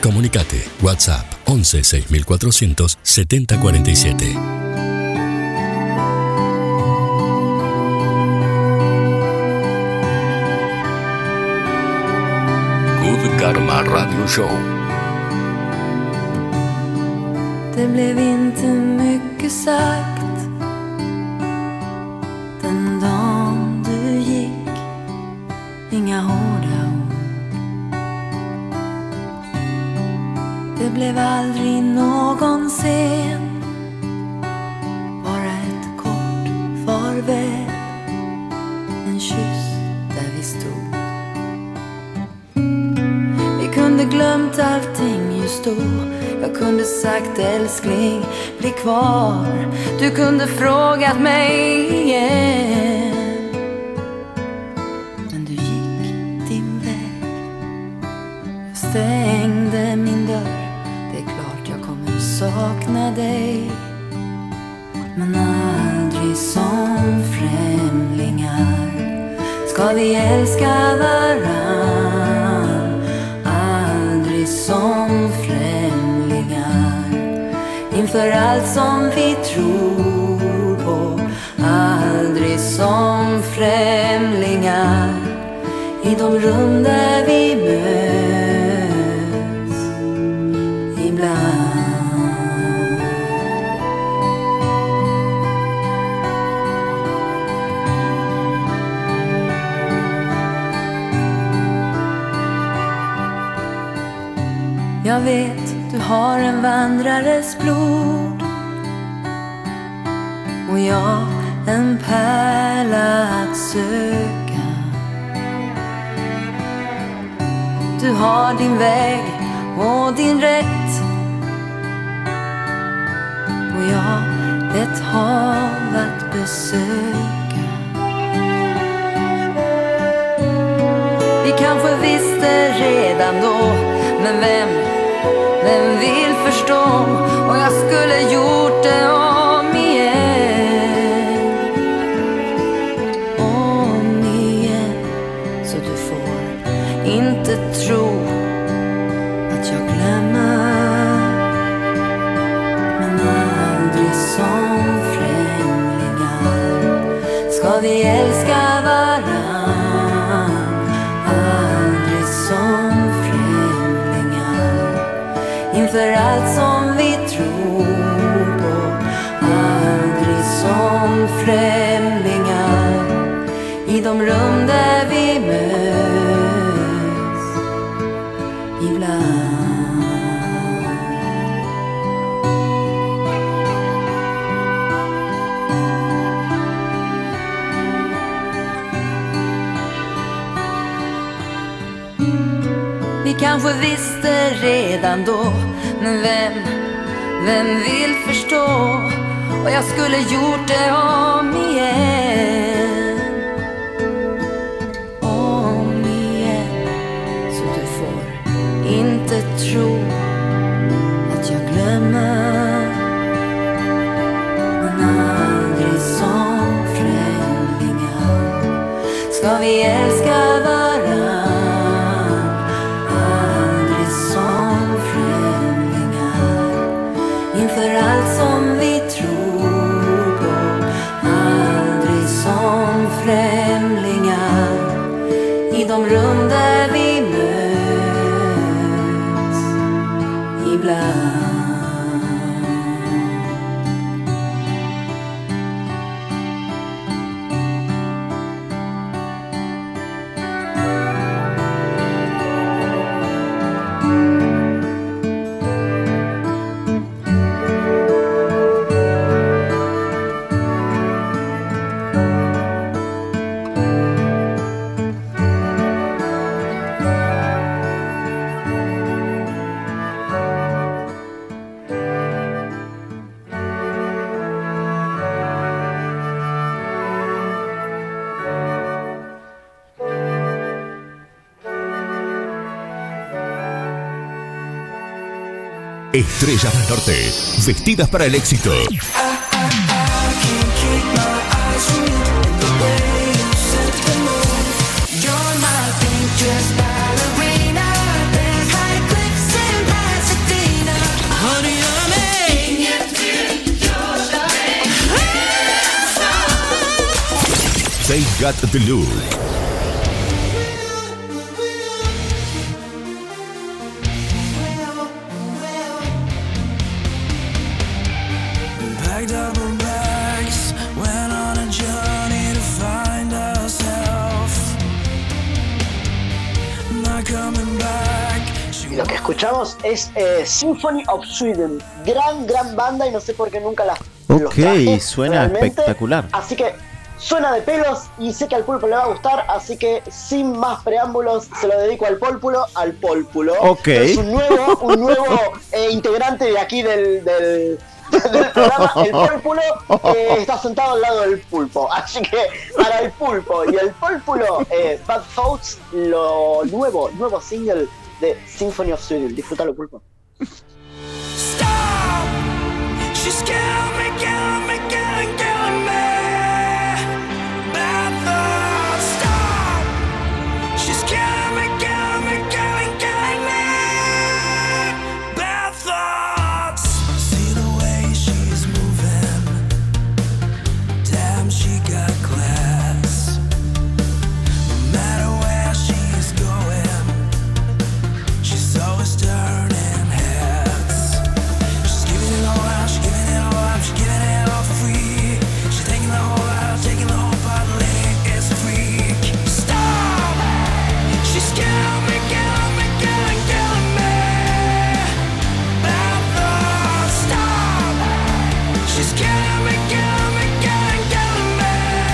Comunicate. WhatsApp 11 6400 7047. Good Karma Radio Show. Det blev inte mycket sagt den dagen du gick. Inga hårda ord. Det blev aldrig någon scen. Bara ett kort farväl. En kyss där vi stod. Vi kunde glömt allting just då. Jag kunde sagt älskling, bli kvar. Du kunde frågat mig igen. Men du gick din väg. Jag stängde min dörr. Det är klart jag kommer sakna dig. Men aldrig som främlingar ska vi älska varann. Aldrig som inför allt som vi tror på. Aldrig som främlingar i de rum där vi möts ibland. Jag vet du har en vandrares blod och jag en pärla att söka. Du har din väg och din rätt och jag ett hav att besöka. Vi kanske visste redan då, men vem vill förstå? Och jag skulle gjort det om igen. Om igen. Så du får inte tro att jag glömmer. Men aldrig som främlingar ska vi älska varann. Aldrig som inför allt som vi tror på. Aldrig som främlingar i de rum där vi möts ibland. Vi kanske visste redan då, men vem vill förstå? Och jag skulle gjort det om igen. Om igen. Så du får inte tro att jag glömmer. Men aldrig som främlingar ska vi älska varann. Inför allt som vi tror på. Aldrig som främlingar i de rum där vi möts ibland. Estrellas del Norte, vestidas para el éxito. They Got the Look. Packed up our bags, went on a journey to find ourselves. Not coming back. Y lo que escuchamos es Symphony of Sweden. Gran banda y no sé por qué nunca los traje, suena realmente. espectacular. Así que suena de pelos y sé que al pulpo le va a gustar, así que sin más preámbulos se lo dedico al pólpulo. Ok. Es un nuevo integrante de aquí del programa. El pólpulo está sentado al lado del pulpo, así que para el pulpo y el pólpulo, Bad Thoughts, lo nuevo single de Symphony of Sweden. Disfrútalo, pulpo. She's killing me, killing me, killing me. Bad thoughts, stop. She's killing me, killing me, killing me. Bad thoughts. See the way she's moving. Damn, she got class. No matter where she's going, she's always turning heads. She's giving it all out, she's giving it all up, she's giving it all free. She's taking the whole out, taking the whole part, letting it freak. Stop! She's killing me, killing me, killing me. Bad thoughts, stop! She's killing me, killing me, killing me.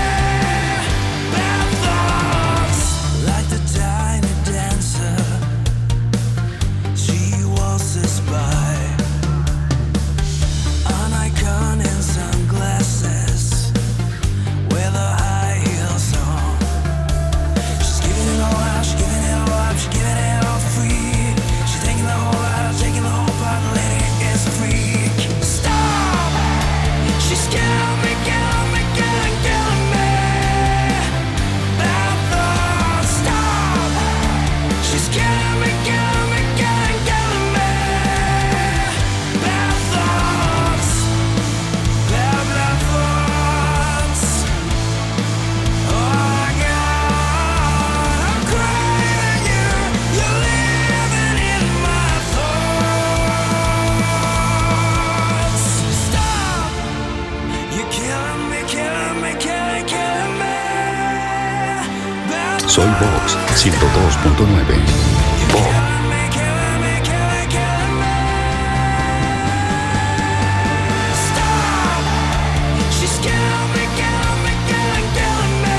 Bad thoughts. Like the tiny dancer, she waltzes by. An icon in sunglasses with her high heels on. She's giving it all out, she's giving it all up, she's giving it all free. She's taking the whole out, taking the whole part, letting it freak. Stop! She's killing me, killing me, killing me. Bad thoughts, stop! She's killing me, killing me, killing me. Bad thoughts, bad thoughts. Oh my God, I'm craving you. You're living in my thoughts. Stop! You're killing me, killing me, killing me. Bad Soy Vox 102.9. Vox. She's killing me, killing me, killing me.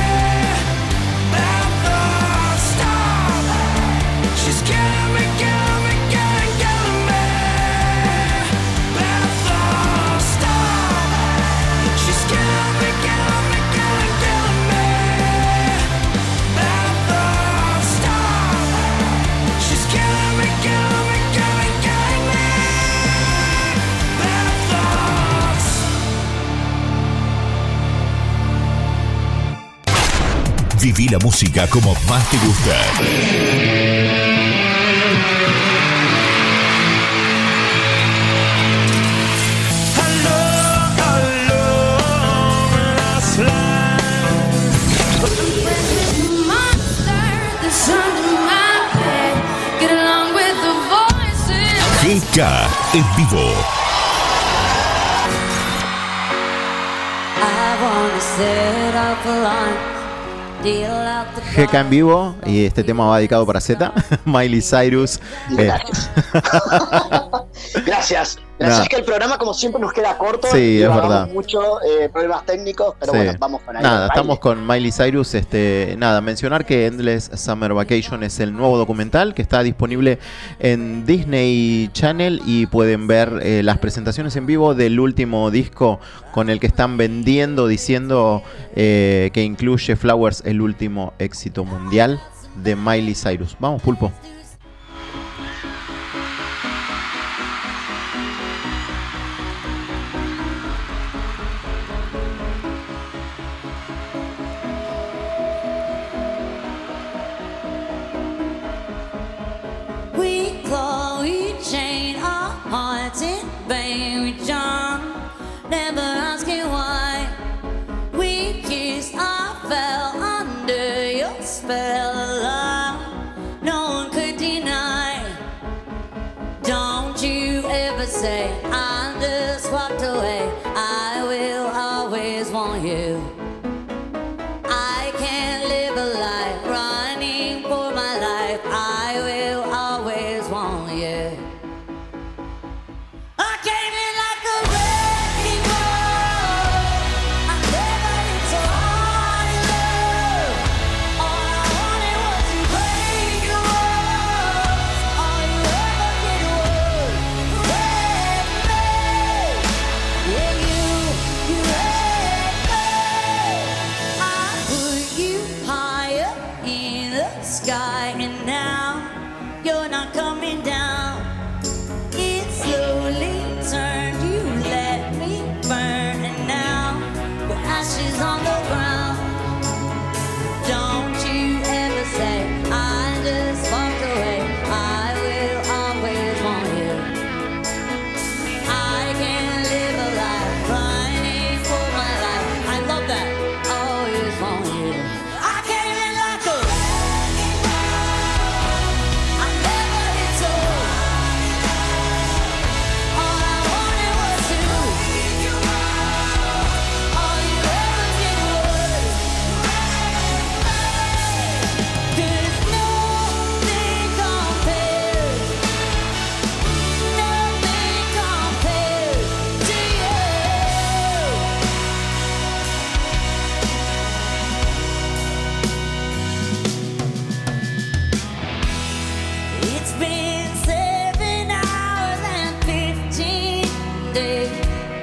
Bad thoughts, stop. She's killing me, killing me, killing me. Bad thoughts, stop. She's killing me, killing me, killing me. Bad thoughts, stop. She's killing me, killing me, killing me. Bad thoughts. Viví la música como más te gusta. That's under my bed. Get along with the voices. GK en vivo. I wanna set up a line. Deal out the GK en vivo, y este tema va dedicado para Z. Miley Cyrus. Gracias. Nada. Es que el programa, como siempre, nos queda corto. Sí, y es llevamos verdad. mucho problemas técnicos, pero Sí. bueno, vamos con ahí. Nada, estamos con Miley Cyrus. Nada, mencionar que Endless Summer Vacation es el nuevo documental que está disponible en Disney Channel y pueden ver las presentaciones en vivo del último disco con el que están vendiendo, diciendo que incluye Flowers, el último éxito mundial de Miley Cyrus. Vamos, pulpo. We claw, we chain our hearts in vain. We charm, never asking why. We kiss our away, I will always want you. I can't live a life running for my life. I will always want you. I came in like a wrecking ball. I never hit so hard in love. All I wanted was to break your walls. All you ever did was wreck me. Yeah, you wrecked me. I put you higher in the sky, and now you're not coming down. It slowly turned, you let me burn, and now we're ashes on the ground. Don't you ever say I just walked away. I will always want you. I can't live a life running for my life. I love that. Always want you. I came in like a wrecking ball. I never hit so hard. All I wanted was to break your walls. All you ever did was wreck me. 'Cause nothing compares. Nothing compares to you. It's been 7 hours and 15 days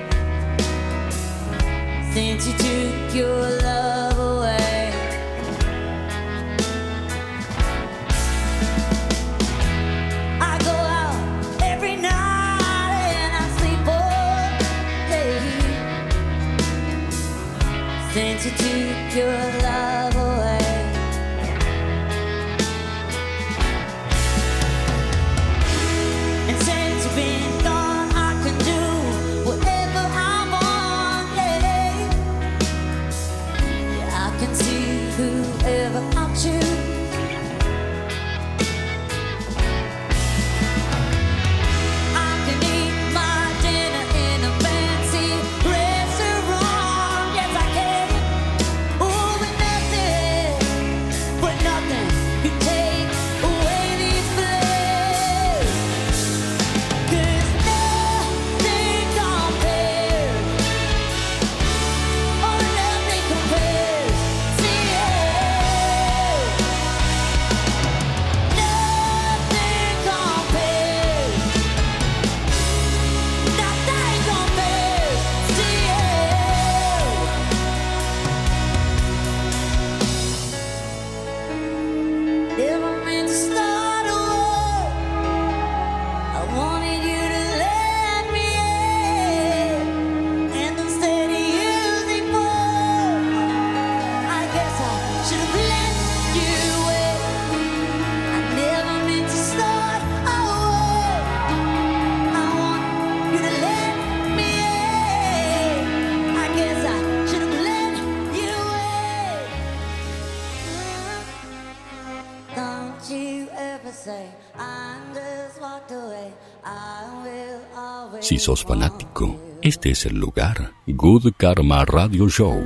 since you took your love away. I go out every night and I sleep all day since you took your love away. And since you've been gone, I can do whatever I want, yeah. Yeah, I can see whoever I choose. I can eat my dinner in a fancy restaurant, yes I can. Ooh, but nothing can take away these flares. 'Cause nothing compares. Oh, nothing compares to you. Nothing compares. Nothing compares to you. Never meant to start a war. I wanted you to let me in, and instead of using force, I guess I should have let you in. I never meant to start a war. I want you to let me in. I guess I should have let you in. Don't you ever say I just walked away. I will always. Si sos fanático, este es el lugar. Good Karma Radio Show.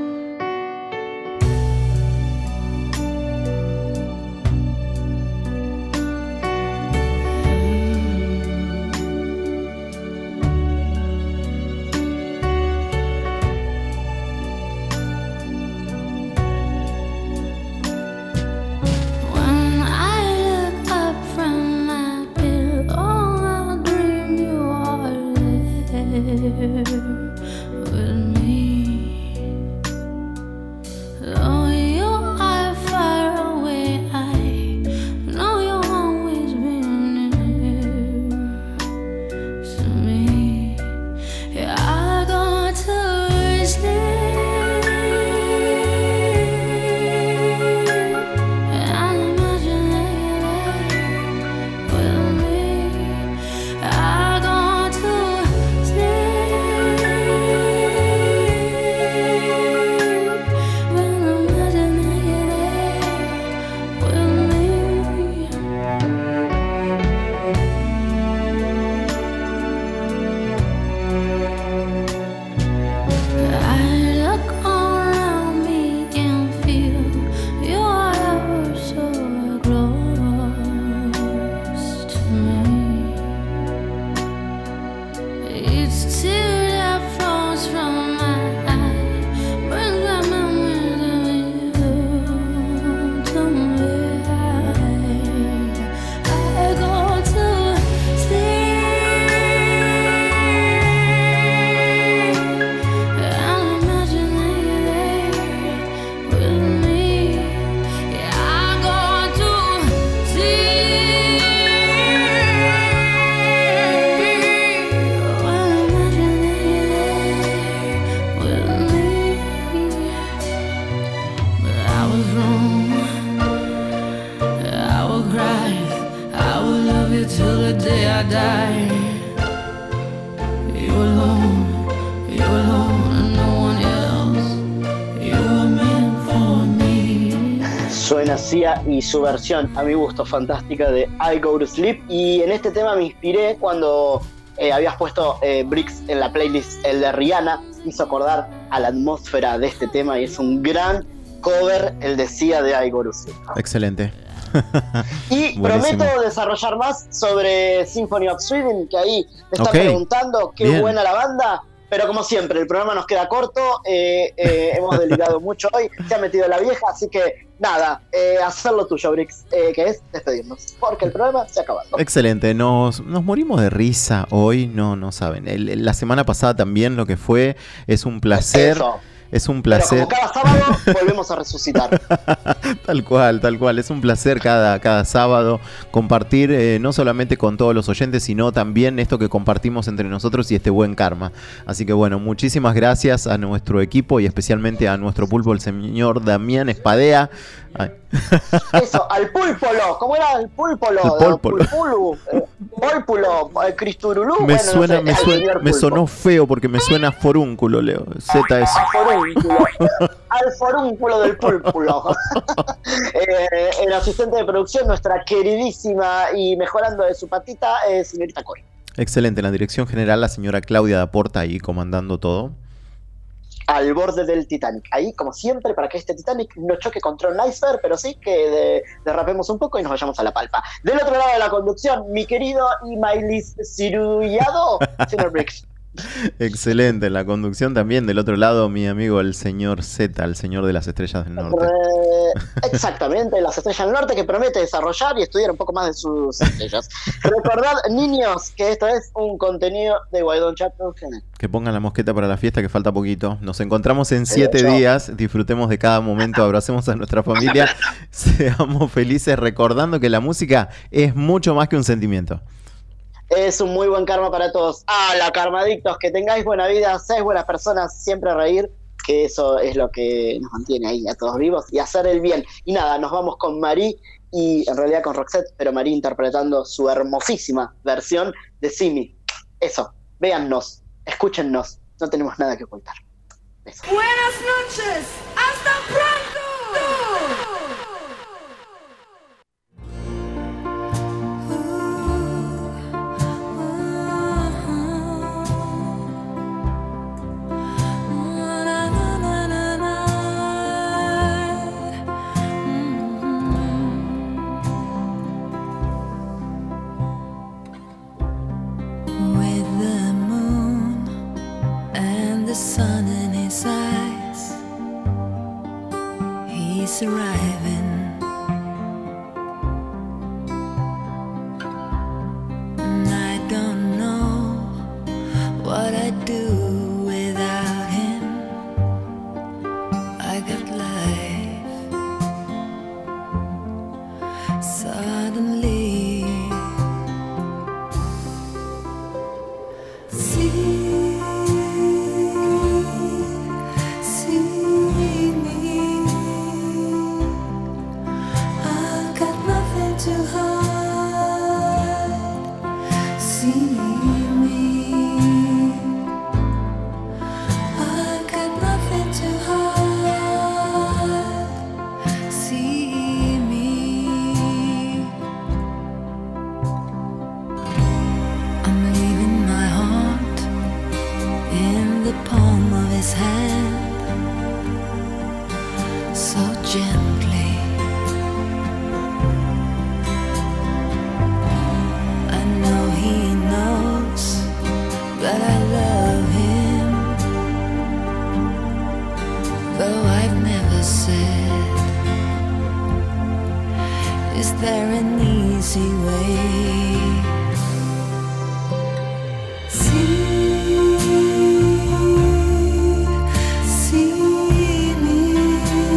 When I look up from my pillow, I dream you are there with me. Though you are far away, I know you'll always be near to me. Yeah, I go to sleep and imagine that you're there with me. I go to sleep Sia y su versión, a mi gusto, fantástica de I Go to Sleep. Y en este tema me inspiré cuando habías puesto Bricks en la playlist, el de Rihanna. Hizo acordar a la atmósfera de este tema y es un gran cover, el de Sia de I Go to Sleep. Excelente. Y Buenísimo. prometo desarrollar más sobre Symphony of Sweden, que ahí me están Ok. preguntando qué Bien. buena la banda. Pero como siempre, el programa nos queda corto, hemos delicado mucho hoy, se ha metido la vieja, así que nada, hacer lo tuyo, Brix, que es despedirnos, porque el programa se ha acabado. Excelente, nos morimos de risa hoy, no saben. La semana pasada también lo que fue, es un placer. Eso. Es un Pero placer. como cada sábado volvemos a resucitar. Tal cual. Es un placer cada sábado compartir, no solamente con todos los oyentes, sino también esto que compartimos entre nosotros y este buen karma. Así que bueno, muchísimas gracias a nuestro equipo y especialmente a nuestro pulpo, el señor Damián Espadea. Ay. Eso, al púlpolo, ¿cómo era el púlpolo? El pólpolo. Pólpulo, Cristurulú. Me bueno, suena, no sé, me al suena, señor me pulpo. sonó feo porque me suena forúnculo, Leo. Z es. Al forúnculo del púlpulo. El asistente de producción, nuestra queridísima y mejorando de su patita, señorita Cori. Excelente, en la dirección general la señora Claudia Daporta ahí comandando todo. Al borde del Titanic. Ahí, como siempre, para que este Titanic no choque contra un iceberg, pero sí que derrapemos un poco y nos vayamos a la palpa. Del otro lado de la conducción, mi querido y Mailis cirullado, señor Briggs. Excelente, en la conducción también del otro lado mi amigo el señor Z, el señor de las estrellas del norte. Exactamente, las estrellas del norte, que promete desarrollar y estudiar un poco más de sus estrellas. Recordad, niños, que esto es un contenido de Why Don't Chat Production. Que pongan la mosqueta para la fiesta, que falta poquito. Nos encontramos en 7 hecho. días, disfrutemos de cada momento, abracemos a nuestra familia, seamos felices recordando que la música es mucho más que un sentimiento. Es un muy buen karma para todos. La karmadictos, que tengáis buena vida, seáis buenas personas, siempre reír, que eso es lo que nos mantiene ahí a todos vivos, y hacer el bien. Y nada, nos vamos con Marí, y en realidad con Roxette, pero Marí interpretando su hermosísima versión de Simi. Eso, véannos, escúchennos, no tenemos nada que ocultar. Besos. Buenas noches, hasta pronto. With the moon and the sun in his eyes, he's arriving. And I don't know what I'd do without him. I got life suddenly. See me. I've got nothing to hide. See me. I've got nothing to hide. See me. I'm leaving my heart in the palm of his hand, so gently. I know he knows that I love him, though I've never said. Is there an easy way? See me.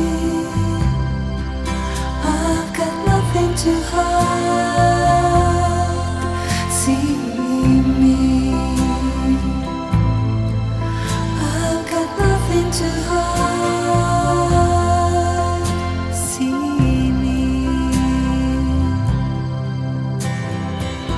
I've got nothing to hide. See me. I've got nothing to hide. See me.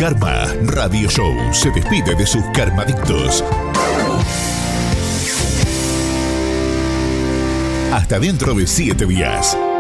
Karma Radio Show se despide de sus karmadictos. Hasta dentro de 7 días.